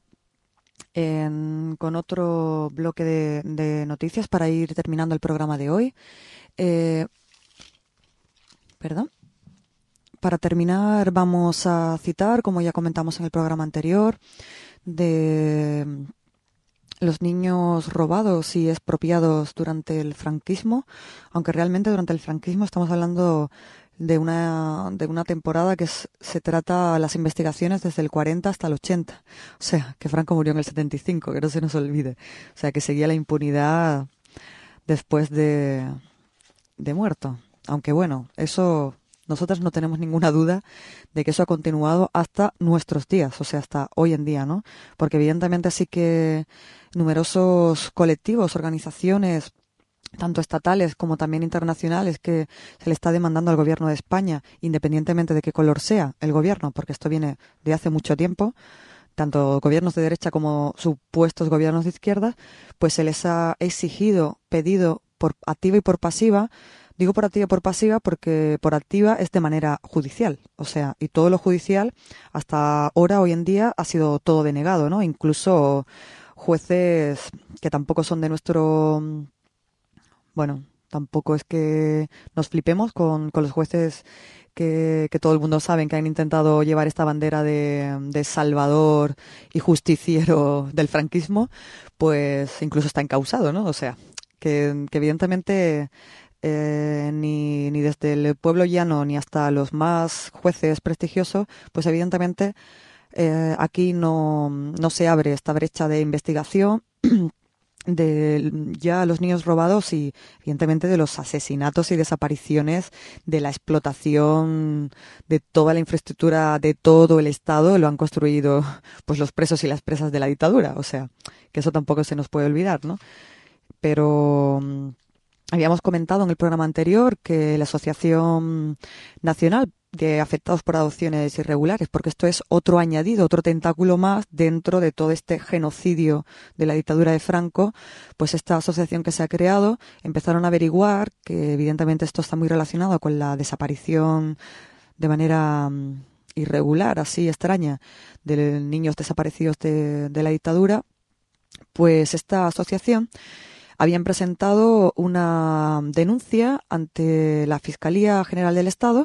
en, con otro bloque de, de noticias para ir terminando el programa de hoy. Eh, perdón. Para terminar vamos a citar, como ya comentamos en el programa anterior, de los niños robados y expropiados durante el franquismo, aunque realmente durante el franquismo estamos hablando de una de una temporada que es, se trata las investigaciones desde el cuarenta hasta el ochenta. O sea, que Franco murió en el setenta y cinco, que no se nos olvide. O sea, que seguía la impunidad después de, de muerto. Aunque bueno, eso nosotras no tenemos ninguna duda de que eso ha continuado hasta nuestros días, o sea, hasta hoy en día, ¿no? Porque evidentemente sí que numerosos colectivos, organizaciones, tanto estatales como también internacionales, que se le está demandando al gobierno de España, independientemente de qué color sea el gobierno, porque esto viene de hace mucho tiempo, tanto gobiernos de derecha como supuestos gobiernos de izquierda, pues se les ha exigido, pedido por activa y por pasiva. Digo por activa y por pasiva porque por activa es de manera judicial, o sea, y todo lo judicial hasta ahora, hoy en día, ha sido todo denegado, ¿no? Incluso jueces que tampoco son de nuestro... Bueno, tampoco es que nos flipemos con, con los jueces que, que todo el mundo sabe que han intentado llevar esta bandera de, de salvador y justiciero del franquismo, pues incluso está encausado, ¿no? O sea, que, que evidentemente eh, ni, ni desde el pueblo llano ni hasta los más jueces prestigiosos, pues evidentemente eh, aquí no, no se abre esta brecha de investigación de ya los niños robados y evidentemente de los asesinatos y desapariciones, de la explotación de toda la infraestructura de todo el Estado, lo han construido pues los presos y las presas de la dictadura, o sea, que eso tampoco se nos puede olvidar, ¿no? Pero habíamos comentado en el programa anterior que la Asociación Nacional de Afectados por Adopciones Irregulares, porque esto es otro añadido, otro tentáculo más dentro de todo este genocidio de la dictadura de Franco, pues esta asociación que se ha creado, empezaron a averiguar que evidentemente esto está muy relacionado con la desaparición de manera um, irregular, así extraña, de niños desaparecidos de, de la dictadura. Pues esta asociación habían presentado una denuncia ante la Fiscalía General del Estado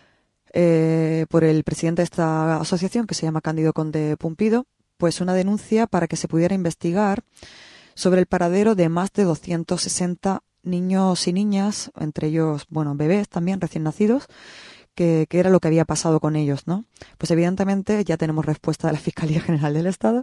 eh, por el presidente de esta asociación, que se llama Cándido Conde Pumpido, pues una denuncia para que se pudiera investigar sobre el paradero de más de doscientos sesenta niños y niñas, entre ellos, bueno, bebés también recién nacidos, que, que era lo que había pasado con ellos, ¿no? Pues evidentemente ya tenemos respuesta de la Fiscalía General del Estado.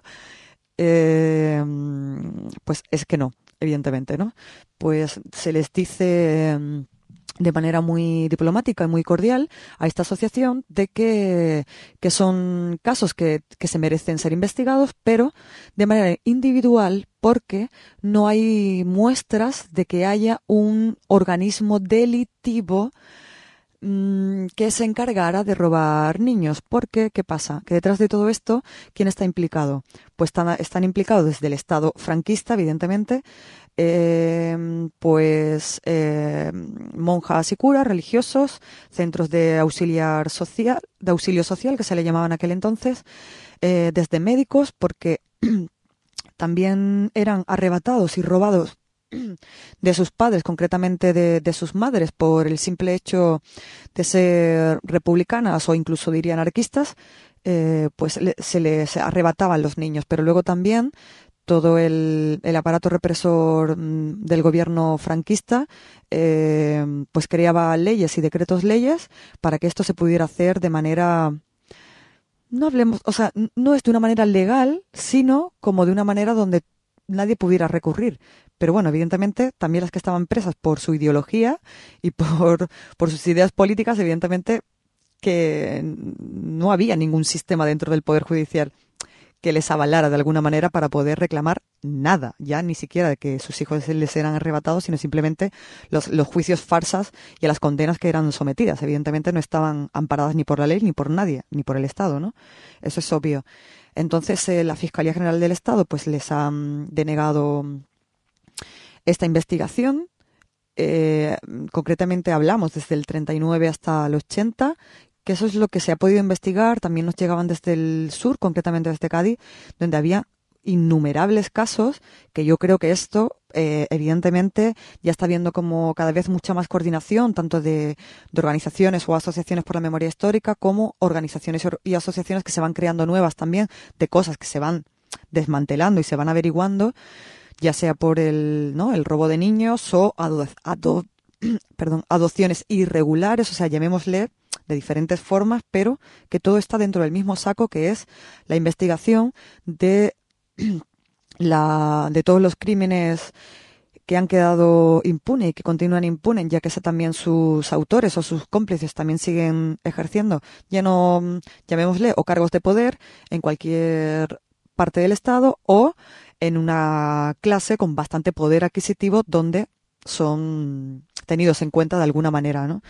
Eh, pues es que no, evidentemente, ¿no? Pues se les dice de manera muy diplomática y muy cordial a esta asociación de que, que son casos que, que se merecen ser investigados, pero de manera individual, porque no hay muestras de que haya un organismo delictivo que se encargara de robar niños. Porque, ¿qué pasa? Que detrás de todo esto, ¿quién está implicado? Pues están, están implicados desde el Estado franquista, evidentemente, eh, pues eh, monjas y curas, religiosos, centros de auxiliar social, de auxilio social, que se le llamaban en aquel entonces, eh, desde médicos, porque también eran arrebatados y robados de sus padres, concretamente de, de sus madres, por el simple hecho de ser republicanas o incluso diría anarquistas, eh, pues le, se les arrebataban los niños. Pero luego también todo el, el aparato represor mm, del gobierno franquista eh, pues creaba leyes y decretos leyes para que esto se pudiera hacer de manera... No hablemos, o sea, no es de una manera legal, sino como de una manera donde nadie pudiera recurrir. Pero bueno, evidentemente también las que estaban presas por su ideología y por, por sus ideas políticas, evidentemente que no había ningún sistema dentro del Poder Judicial que les avalara de alguna manera para poder reclamar nada, ya ni siquiera de que sus hijos les eran arrebatados, sino simplemente los, los juicios farsas y a las condenas que eran sometidas. Evidentemente no estaban amparadas ni por la ley, ni por nadie, ni por el Estado, ¿no? Eso es obvio. Entonces eh, la Fiscalía General del Estado pues les ha um, denegado esta investigación. Eh, concretamente hablamos desde el treinta y nueve hasta el ochenta, que eso es lo que se ha podido investigar. También nos llegaban desde el sur, concretamente desde Cádiz, donde había innumerables casos, que yo creo que esto, eh, evidentemente, ya está viendo como cada vez mucha más coordinación, tanto de, de organizaciones o asociaciones por la memoria histórica, como organizaciones y asociaciones que se van creando nuevas también, de cosas que se van desmantelando y se van averiguando, ya sea por el, ¿no?, el robo de niños o ado, ado, perdón, adopciones irregulares, o sea, llamémosle de diferentes formas, pero que todo está dentro del mismo saco, que es la investigación de La, de todos los crímenes que han quedado impunes y que continúan impunes, ya que ese también sus autores o sus cómplices también siguen ejerciendo, ya no, llamémosle, o cargos de poder en cualquier parte del Estado o en una clase con bastante poder adquisitivo donde son tenidos en cuenta de alguna manera, ¿no?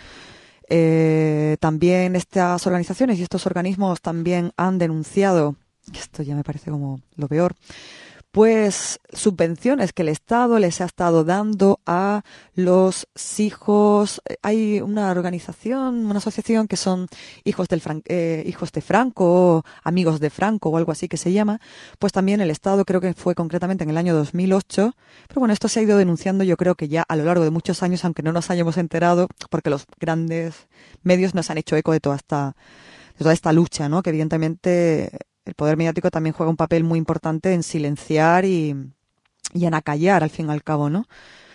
Eh, también estas organizaciones y estos organismos también han denunciado, esto ya me parece como lo peor, pues subvenciones que el Estado les ha estado dando a los hijos. Hay una organización, una asociación que son hijos del Fran- eh, hijos de Franco, amigos de Franco o algo así que se llama. Pues también el Estado, creo que fue concretamente en el año dos mil ocho. Pero bueno, esto se ha ido denunciando, yo creo que ya a lo largo de muchos años, aunque no nos hayamos enterado, porque los grandes medios nos han hecho eco de toda esta, de toda esta lucha, ¿no? Que evidentemente el poder mediático también juega un papel muy importante en silenciar y, y en acallar, al fin y al cabo, ¿no?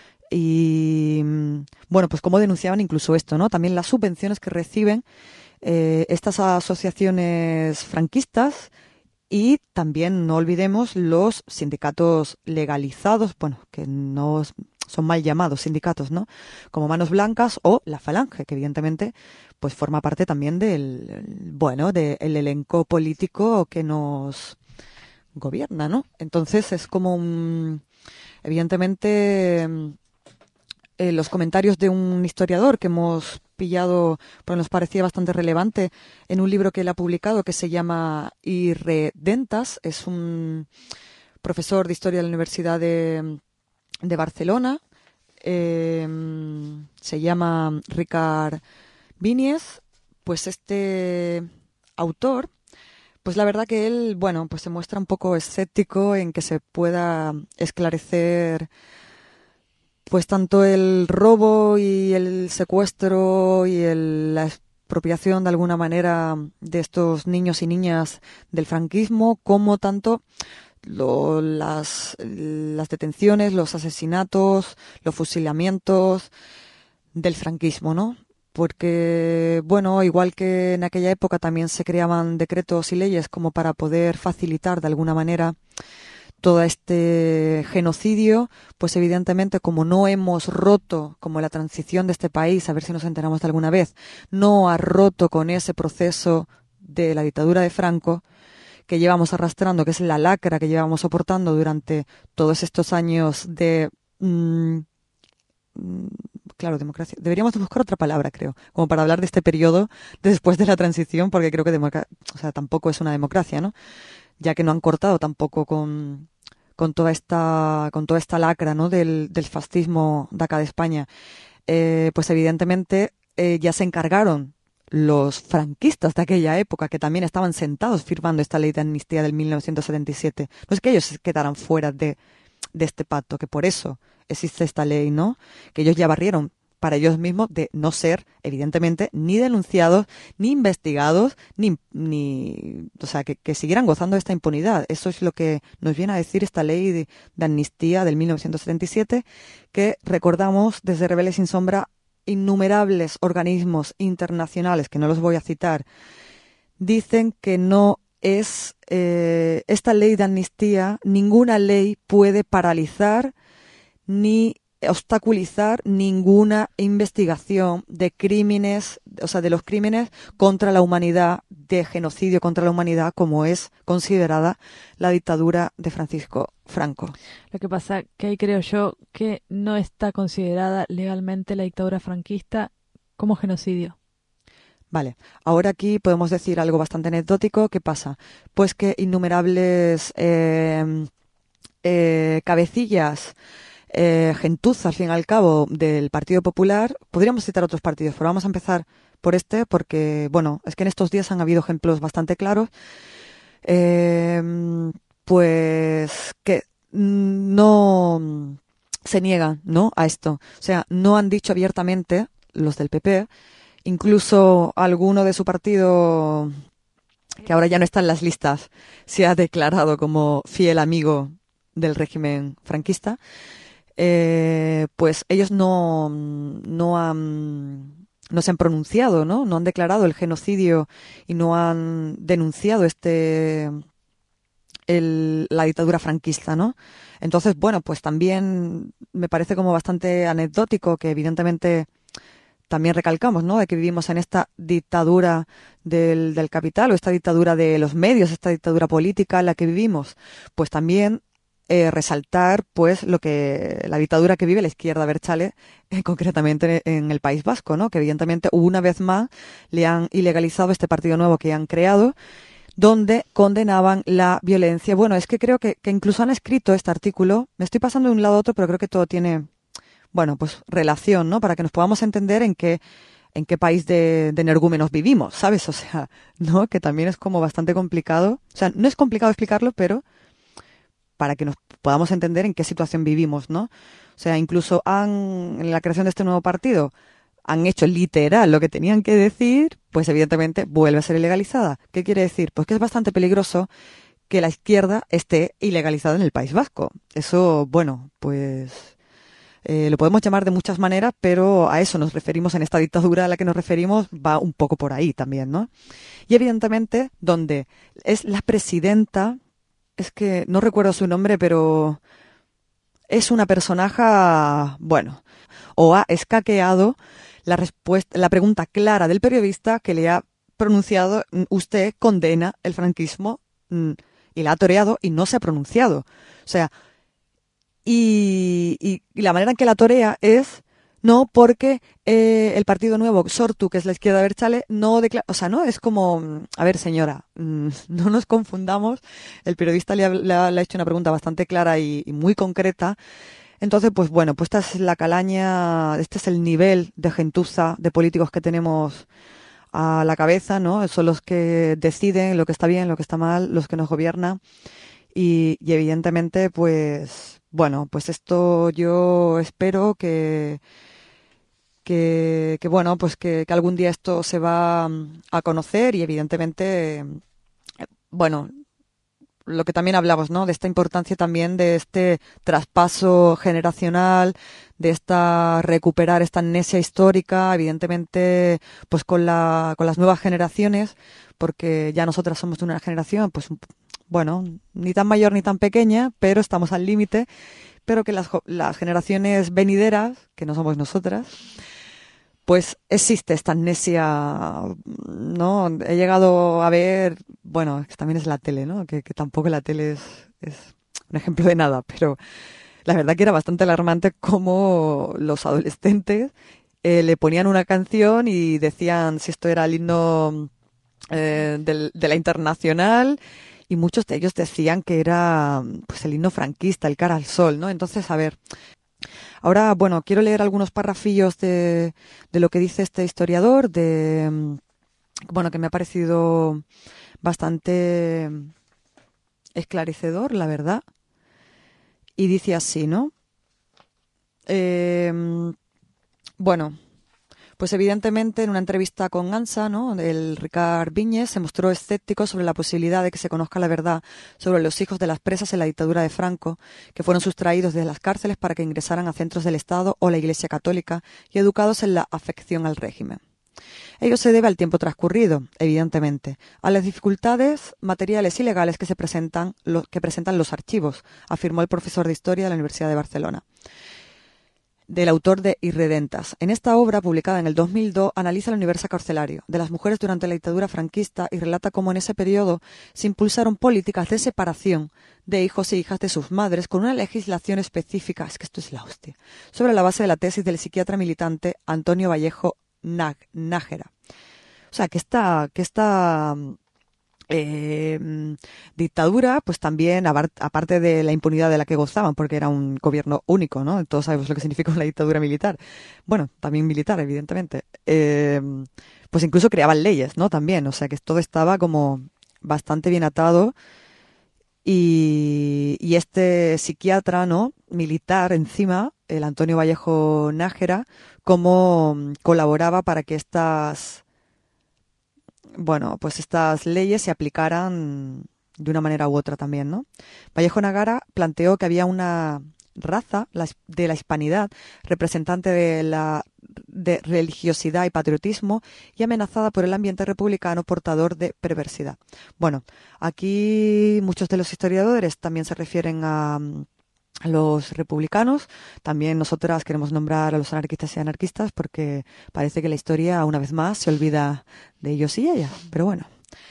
Y, bueno, pues cómo denunciaban incluso esto, ¿no? También las subvenciones que reciben eh, estas asociaciones franquistas y también, no olvidemos, los sindicatos legalizados, bueno, que no son mal llamados sindicatos, ¿no? Como Manos Blancas o la Falange, que evidentemente pues forma parte también del, bueno, del elenco político que nos gobierna, ¿no? Entonces es como un, evidentemente eh, los comentarios de un historiador que hemos pillado, pues nos parecía bastante relevante en un libro que él ha publicado que se llama Irredentas, es un profesor de historia de la Universidad de, de Barcelona, eh, se llama Ricard Viñes. Pues este autor, pues la verdad que él, bueno, pues se muestra un poco escéptico en que se pueda esclarecer pues tanto el robo y el secuestro y el, la expropiación de alguna manera de estos niños y niñas del franquismo, como tanto lo, las, las detenciones, los asesinatos, los fusilamientos del franquismo, ¿no? Porque, bueno, igual que en aquella época también se creaban decretos y leyes como para poder facilitar de alguna manera todo este genocidio, pues evidentemente como no hemos roto, como la transición de este país, a ver si nos enteramos de alguna vez, no ha roto con ese proceso de la dictadura de Franco que llevamos arrastrando, que es la lacra que llevamos soportando durante todos estos años de... Mmm, claro, democracia. Deberíamos de buscar otra palabra, creo, como para hablar de este periodo después de la transición, porque creo que democracia, o sea, tampoco es una democracia, ¿no? Ya que no han cortado tampoco con, con toda esta con toda esta lacra, ¿no? del, del fascismo de acá de España. Eh, pues evidentemente eh, ya se encargaron los franquistas de aquella época, que también estaban sentados firmando esta ley de amnistía del mil novecientos setenta y siete. No es que ellos se quedaran fuera de, de este pacto, que por eso existe esta ley, ¿no? Que ellos ya barrieron para ellos mismos de no ser, evidentemente, ni denunciados, ni investigados, ni, ni o sea, que, que siguieran gozando de esta impunidad. Eso es lo que nos viene a decir esta ley de, de amnistía del mil novecientos setenta y siete, que recordamos desde Rebeldes sin Sombra, innumerables organismos internacionales, que no los voy a citar, dicen que no es eh, esta ley de amnistía, ninguna ley puede paralizar ni obstaculizar ninguna investigación de crímenes, o sea, de los crímenes contra la humanidad, de genocidio contra la humanidad, como es considerada la dictadura de Francisco Franco. Lo que pasa que ahí creo yo que no está considerada legalmente la dictadura franquista como genocidio. Vale, ahora aquí podemos decir algo bastante anecdótico. ¿Qué pasa? Pues que innumerables eh, eh, cabecillas Eh, gentuza, al fin y al cabo, del Partido Popular, podríamos citar otros partidos, pero vamos a empezar por este, porque, bueno, es que en estos días han habido ejemplos bastante claros, eh, pues que no se niegan, ¿no?, a esto. O sea, no han dicho abiertamente los del P P, incluso alguno de su partido, que ahora ya no está en las listas, se ha declarado como fiel amigo del régimen franquista. Eh, pues ellos no, no han, no se han pronunciado, ¿no? No han declarado el genocidio y no han denunciado este, el, la dictadura franquista, ¿no? Entonces, bueno, pues también me parece como bastante anecdótico que evidentemente también recalcamos, ¿no?, de que vivimos en esta dictadura del, del capital o esta dictadura de los medios, esta dictadura política en la que vivimos, pues también Eh, resaltar pues lo que la dictadura que vive la izquierda abertzale, eh, concretamente en el País Vasco, ¿no?, que evidentemente una vez más le han ilegalizado este partido nuevo que han creado, donde condenaban la violencia. Bueno, es que creo que, que incluso han escrito este artículo, me estoy pasando de un lado a otro, pero creo que todo tiene, bueno, pues relación, ¿no?, para que nos podamos entender en qué en qué país de, de energúmenos vivimos, ¿sabes? O sea, ¿no?, que también es como bastante complicado, o sea, no es complicado explicarlo, pero para que nos podamos entender en qué situación vivimos, ¿no? O sea, incluso han, en la creación de este nuevo partido, han hecho literal lo que tenían que decir, pues evidentemente vuelve a ser ilegalizada. ¿Qué quiere decir? Pues que es bastante peligroso que la izquierda esté ilegalizada en el País Vasco. Eso, bueno, pues eh, lo podemos llamar de muchas maneras, pero a eso nos referimos en esta dictadura a la que nos referimos, va un poco por ahí también, ¿no? Y evidentemente, donde es la presidenta, es que no recuerdo su nombre, pero es una personaje, bueno, o ha escaqueado la respuesta, la pregunta clara del periodista que le ha pronunciado: usted condena el franquismo, y la ha toreado y no se ha pronunciado. O sea, y, y, y la manera en que la torea es: no, porque eh, el Partido Nuevo, Sortu, que es la izquierda abertzale, no declara... O sea, no, es como... A ver, señora, mmm, no nos confundamos. El periodista le ha, le ha, le ha hecho una pregunta bastante clara y, y muy concreta. Entonces, pues bueno, pues esta es la calaña, este es el nivel de gentuza de políticos que tenemos a la cabeza, ¿no? Son los que deciden lo que está bien, lo que está mal, los que nos gobiernan. Y, y evidentemente, pues... Bueno, pues esto yo espero que... Que, que bueno, pues que, que algún día esto se va a conocer y evidentemente, bueno, lo que también hablamos, ¿no?, de esta importancia también de este traspaso generacional, de esta recuperar esta amnesia histórica, evidentemente, pues con la con las nuevas generaciones, porque ya nosotras somos de una generación, pues bueno, ni tan mayor ni tan pequeña, pero estamos al límite, pero que las, las generaciones venideras, que no somos nosotras, pues existe esta amnesia, ¿no? He llegado a ver, bueno, que también es la tele, ¿no? Que, que tampoco la tele es, es un ejemplo de nada, pero la verdad que era bastante alarmante cómo los adolescentes eh, le ponían una canción y decían si esto era el himno eh, del, de la Internacional, y muchos de ellos decían que era pues el himno franquista, el Cara al Sol, ¿no? Entonces, a ver... Ahora, bueno, quiero leer algunos párrafillos de, de lo que dice este historiador, de bueno, que me ha parecido bastante esclarecedor, la verdad. Y dice así, ¿no? Eh, bueno, pues evidentemente en una entrevista con ANSA, ¿no?, el Ricard Viñes se mostró escéptico sobre la posibilidad de que se conozca la verdad sobre los hijos de las presas en la dictadura de Franco, que fueron sustraídos de las cárceles para que ingresaran a centros del Estado o la Iglesia Católica y educados en la afección al régimen. Ello se debe al tiempo transcurrido, evidentemente, a las dificultades materiales y legales que se presentan, lo, que presentan los archivos, afirmó el profesor de Historia de la Universidad de Barcelona, del autor de Irredentas. En esta obra, publicada en el dos mil dos, analiza el universo carcelario de las mujeres durante la dictadura franquista y relata cómo en ese periodo se impulsaron políticas de separación de hijos e hijas de sus madres con una legislación específica, es que esto es la hostia, sobre la base de la tesis del psiquiatra militante Antonio Vallejo Nájera. O sea, que esta... Que esta Eh, dictadura, pues también, aparte de la impunidad de la que gozaban, porque era un gobierno único, ¿no? Todos sabemos lo que significa una dictadura militar. Bueno, también militar, evidentemente. Eh, pues incluso creaban leyes, ¿no? También, o sea que todo estaba como bastante bien atado. Y, y este psiquiatra, ¿no? Militar encima, el Antonio Vallejo Nájera, cómo colaboraba para que estas, bueno, pues estas leyes se aplicaran de una manera u otra también, ¿no? Vallejo Nájera planteó que había una raza de la hispanidad, representante de la de religiosidad y patriotismo, y amenazada por el ambiente republicano portador de perversidad. Bueno, aquí muchos de los historiadores también se refieren a, a los republicanos. También nosotras queremos nombrar a los anarquistas y anarquistas porque parece que la historia, una vez más, se olvida de ellos y ellas. Pero bueno,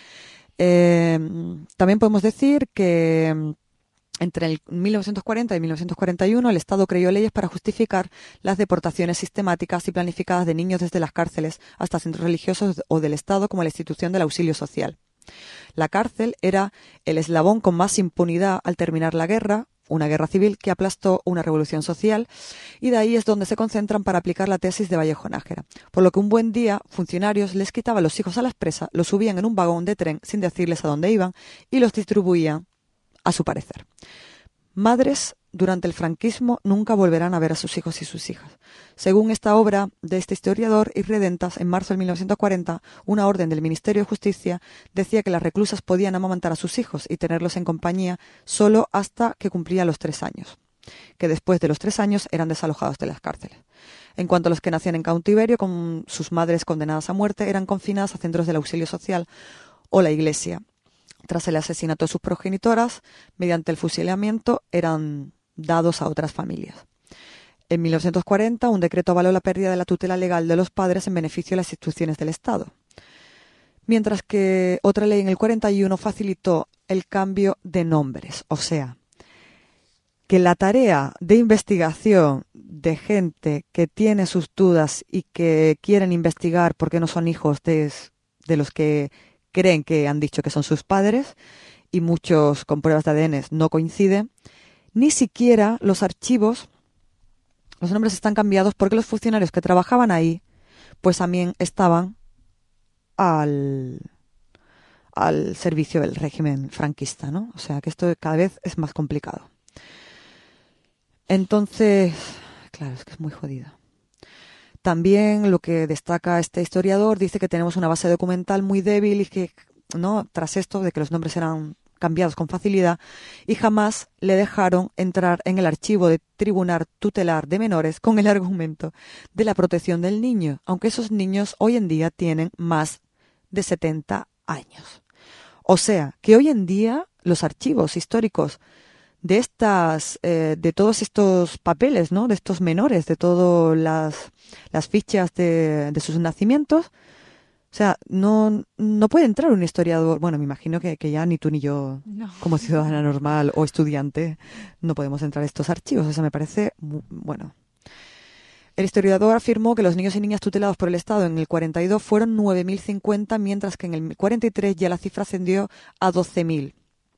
eh, también podemos decir que entre el mil novecientos cuarenta y mil novecientos cuarenta y uno el Estado creó leyes para justificar las deportaciones sistemáticas y planificadas de niños desde las cárceles hasta centros religiosos o del Estado, como la institución del auxilio social. La cárcel era el eslabón con más impunidad al terminar la guerra, una guerra civil que aplastó una revolución social, y de ahí es donde se concentran para aplicar la tesis de Vallejo Nájera. Por lo que un buen día, funcionarios les quitaban los hijos a las presas, los subían en un vagón de tren sin decirles a dónde iban y los distribuían a su parecer. Madres durante el franquismo nunca volverán a ver a sus hijos y sus hijas. Según esta obra de este historiador, Irredentas, en marzo de mil novecientos cuarenta, una orden del Ministerio de Justicia decía que las reclusas podían amamantar a sus hijos y tenerlos en compañía solo hasta que cumplían los tres años, que después de los tres años eran desalojados de las cárceles. En cuanto a los que nacían en cautiverio con sus madres condenadas a muerte, eran confinadas a centros del auxilio social o la iglesia. Tras el asesinato de sus progenitoras, mediante el fusilamiento, eran dados a otras familias. En mil novecientos cuarenta, un decreto avaló la pérdida de la tutela legal de los padres en beneficio de las instituciones del Estado. Mientras que otra ley en el cuarenta y uno facilitó el cambio de nombres. O sea, que la tarea de investigación de gente que tiene sus dudas y que quieren investigar por qué no son hijos de, de los que creen que han dicho que son sus padres, y muchos con pruebas de A D N no coinciden, ni siquiera los archivos, los nombres están cambiados porque los funcionarios que trabajaban ahí, pues también estaban al, al servicio del régimen franquista, ¿no? O sea que esto cada vez es más complicado. Entonces, claro, es que es muy jodido. También lo que destaca este historiador dice que tenemos una base documental muy débil y que, ¿no?, tras esto de que los nombres eran cambiados con facilidad y jamás le dejaron entrar en el archivo de Tribunal Tutelar de Menores con el argumento de la protección del niño, aunque esos niños hoy en día tienen más de setenta años. O sea, que hoy en día los archivos históricos de estas, eh, de todos estos papeles, ¿no?, de estos menores, de todas las, las fichas de, de sus nacimientos, o sea, no, no puede entrar un historiador. Bueno, me imagino que, que ya ni tú ni yo, no, como ciudadana normal o estudiante, no podemos entrar a estos archivos. O sea, me parece, muy, bueno. El historiador afirmó que los niños y niñas tutelados por el Estado en el cuarenta y dos fueron nueve mil cincuenta, mientras que en el cuarenta y tres ya la cifra ascendió a doce mil.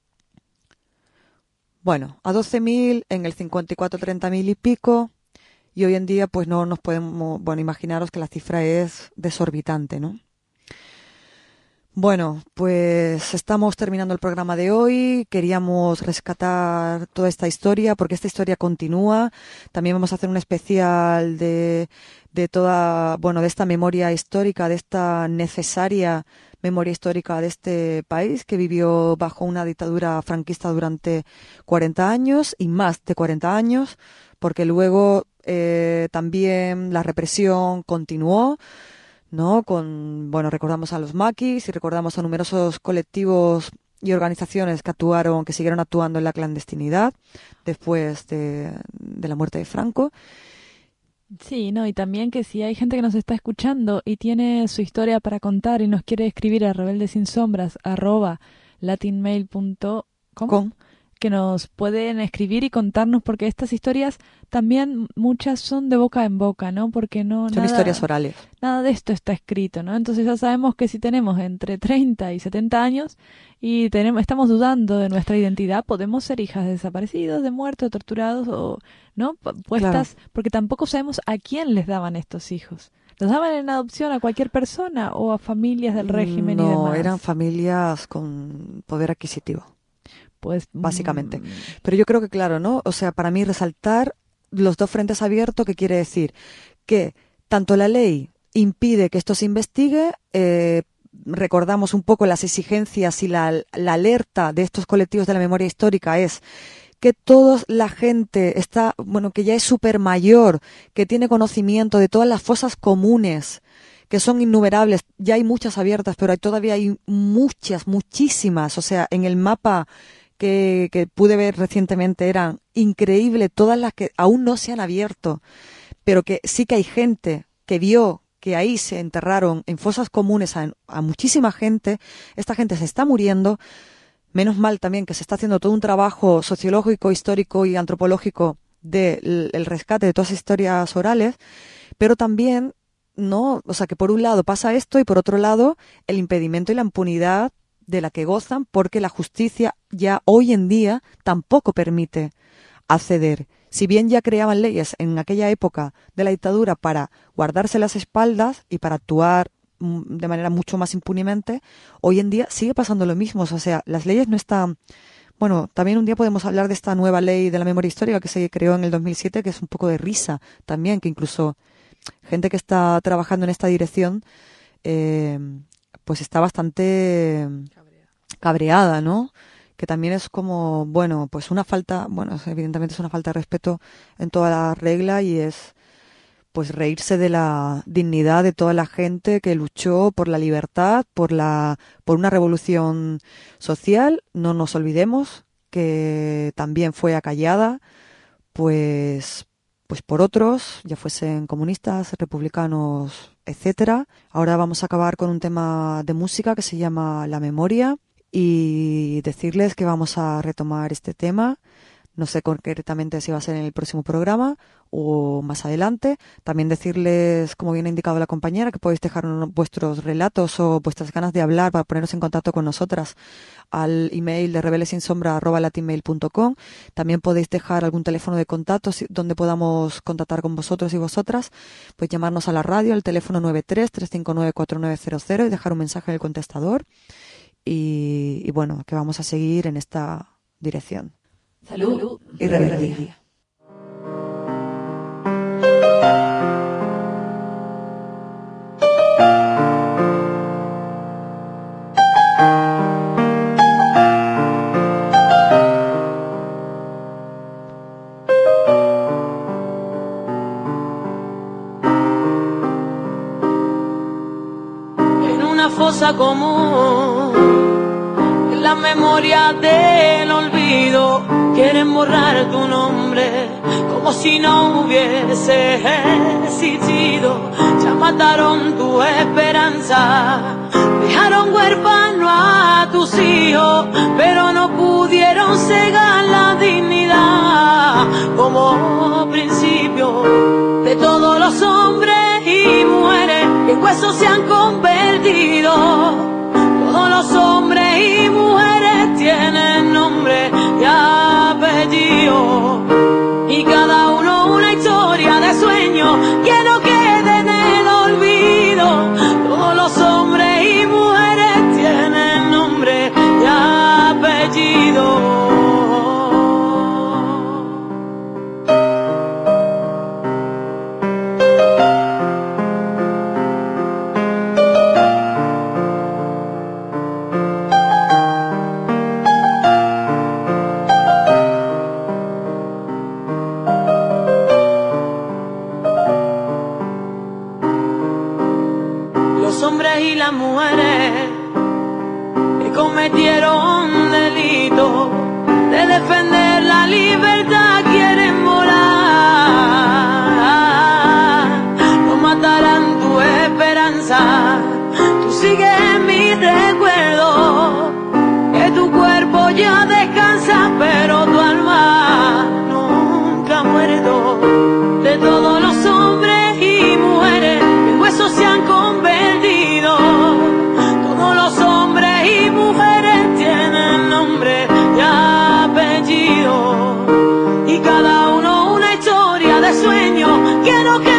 Bueno, a doce mil, en el cincuenta y cuatro treinta mil y pico, y hoy en día pues no nos podemos, bueno, imaginaros que la cifra es desorbitante, ¿no? Bueno, pues estamos terminando el programa de hoy. Queríamos rescatar toda esta historia porque esta historia continúa. También vamos a hacer un especial de, de toda, bueno, de esta memoria histórica, de esta necesaria memoria histórica de este país que vivió bajo una dictadura franquista durante cuarenta años y más de cuarenta años, porque luego eh, también la represión continuó, ¿no? Con, bueno, recordamos a los maquis y recordamos a numerosos colectivos y organizaciones que actuaron, que siguieron actuando en la clandestinidad después de, de la muerte de Franco. Sí, no, y también que si hay gente que nos está escuchando y tiene su historia para contar y nos quiere escribir a rebeldesinsombras arroba latinmail punto com, que nos pueden escribir y contarnos, porque estas historias también muchas son de boca en boca, ¿no? Porque no son nada, historias orales. Nada de esto está escrito, ¿no? Entonces ya sabemos que si tenemos entre treinta y setenta años y tenemos estamos dudando de nuestra identidad, podemos ser hijas de desaparecidos, de muertos, de torturados o, ¿no?, puestas, claro, porque tampoco sabemos a quién les daban estos hijos. ¿Los daban en adopción a cualquier persona o a familias del régimen no, y demás? No, eran familias con poder adquisitivo. Pues básicamente. Mmm. Pero yo creo que claro, ¿no? O sea, para mí resaltar los dos frentes abiertos, que quiere decir que tanto la ley impide que esto se investigue, eh, recordamos un poco las exigencias y la, la alerta de estos colectivos de la memoria histórica es que toda la gente está, bueno, que ya es súper mayor, que tiene conocimiento de todas las fosas comunes, que son innumerables, ya hay muchas abiertas, pero hay, todavía hay muchas, muchísimas, o sea, en el mapa que, que pude ver recientemente eran increíbles todas las que aún no se han abierto, pero que sí que hay gente que vio que ahí se enterraron en fosas comunes a, a muchísima gente. Esta gente se está muriendo. Menos mal también que se está haciendo todo un trabajo sociológico, histórico y antropológico del el rescate de todas las historias orales, pero también, no, o sea, que por un lado pasa esto y por otro lado el impedimento y la impunidad de la que gozan, porque la justicia ya hoy en día tampoco permite acceder. Si bien ya creaban leyes en aquella época de la dictadura para guardarse las espaldas y para actuar de manera mucho más impunemente, hoy en día sigue pasando lo mismo. O sea, las leyes no están... Bueno, también un día podemos hablar de esta nueva ley de la memoria histórica que se creó en el dos mil siete, que es un poco de risa también, que incluso gente que está trabajando en esta dirección eh, pues está bastante cabreada, ¿no? Que también es como, bueno, pues una falta, bueno, evidentemente es una falta de respeto en toda la regla y es pues reírse de la dignidad de toda la gente que luchó por la libertad, por la por una revolución social. No nos olvidemos que también fue acallada pues pues por otros, ya fuesen comunistas, republicanos, etcétera. Ahora vamos a acabar con un tema de música que se llama La Memoria y decirles que vamos a retomar este tema. No sé concretamente si va a ser en el próximo programa o más adelante. También decirles, como bien ha indicado la compañera, que podéis dejar vuestros relatos o vuestras ganas de hablar para poneros en contacto con nosotras al email de rebelesinsombra arroba latinmail punto com. También podéis dejar algún teléfono de contacto donde podamos contactar con vosotros y vosotras. Pues llamarnos a la radio al teléfono nueve tres, tres cinco nueve, cuatro nueve cero cero y dejar un mensaje en el contestador. Y, y bueno, que vamos a seguir en esta dirección. Salud y rebeldía. En una fosa común, en la memoria del olvido, quieren borrar tu nombre como si no hubiese existido. Ya mataron tu esperanza, dejaron huérfano a tus hijos, pero no pudieron cegar la dignidad como principio de todos los hombres y mujeres que en huesos se han convertido. Todos los hombres y mujeres tienen nombre y apellido, y cada uno una historia de sueño que no quede en el olvido. Todos los hombres y mujeres tienen nombre y apellido. Y las mujeres que cometieron delito de defender la libertad quieren volar, no matarán tu esperanza. Tú sigues en mi recuerdo, que tu cuerpo ya descansa, pero tu alma nunca ha muerto. De todos los hombres y mujeres que en huesos se han convertido, todos los hombres y mujeres tienen nombre y apellido, y cada uno una historia de sueño que no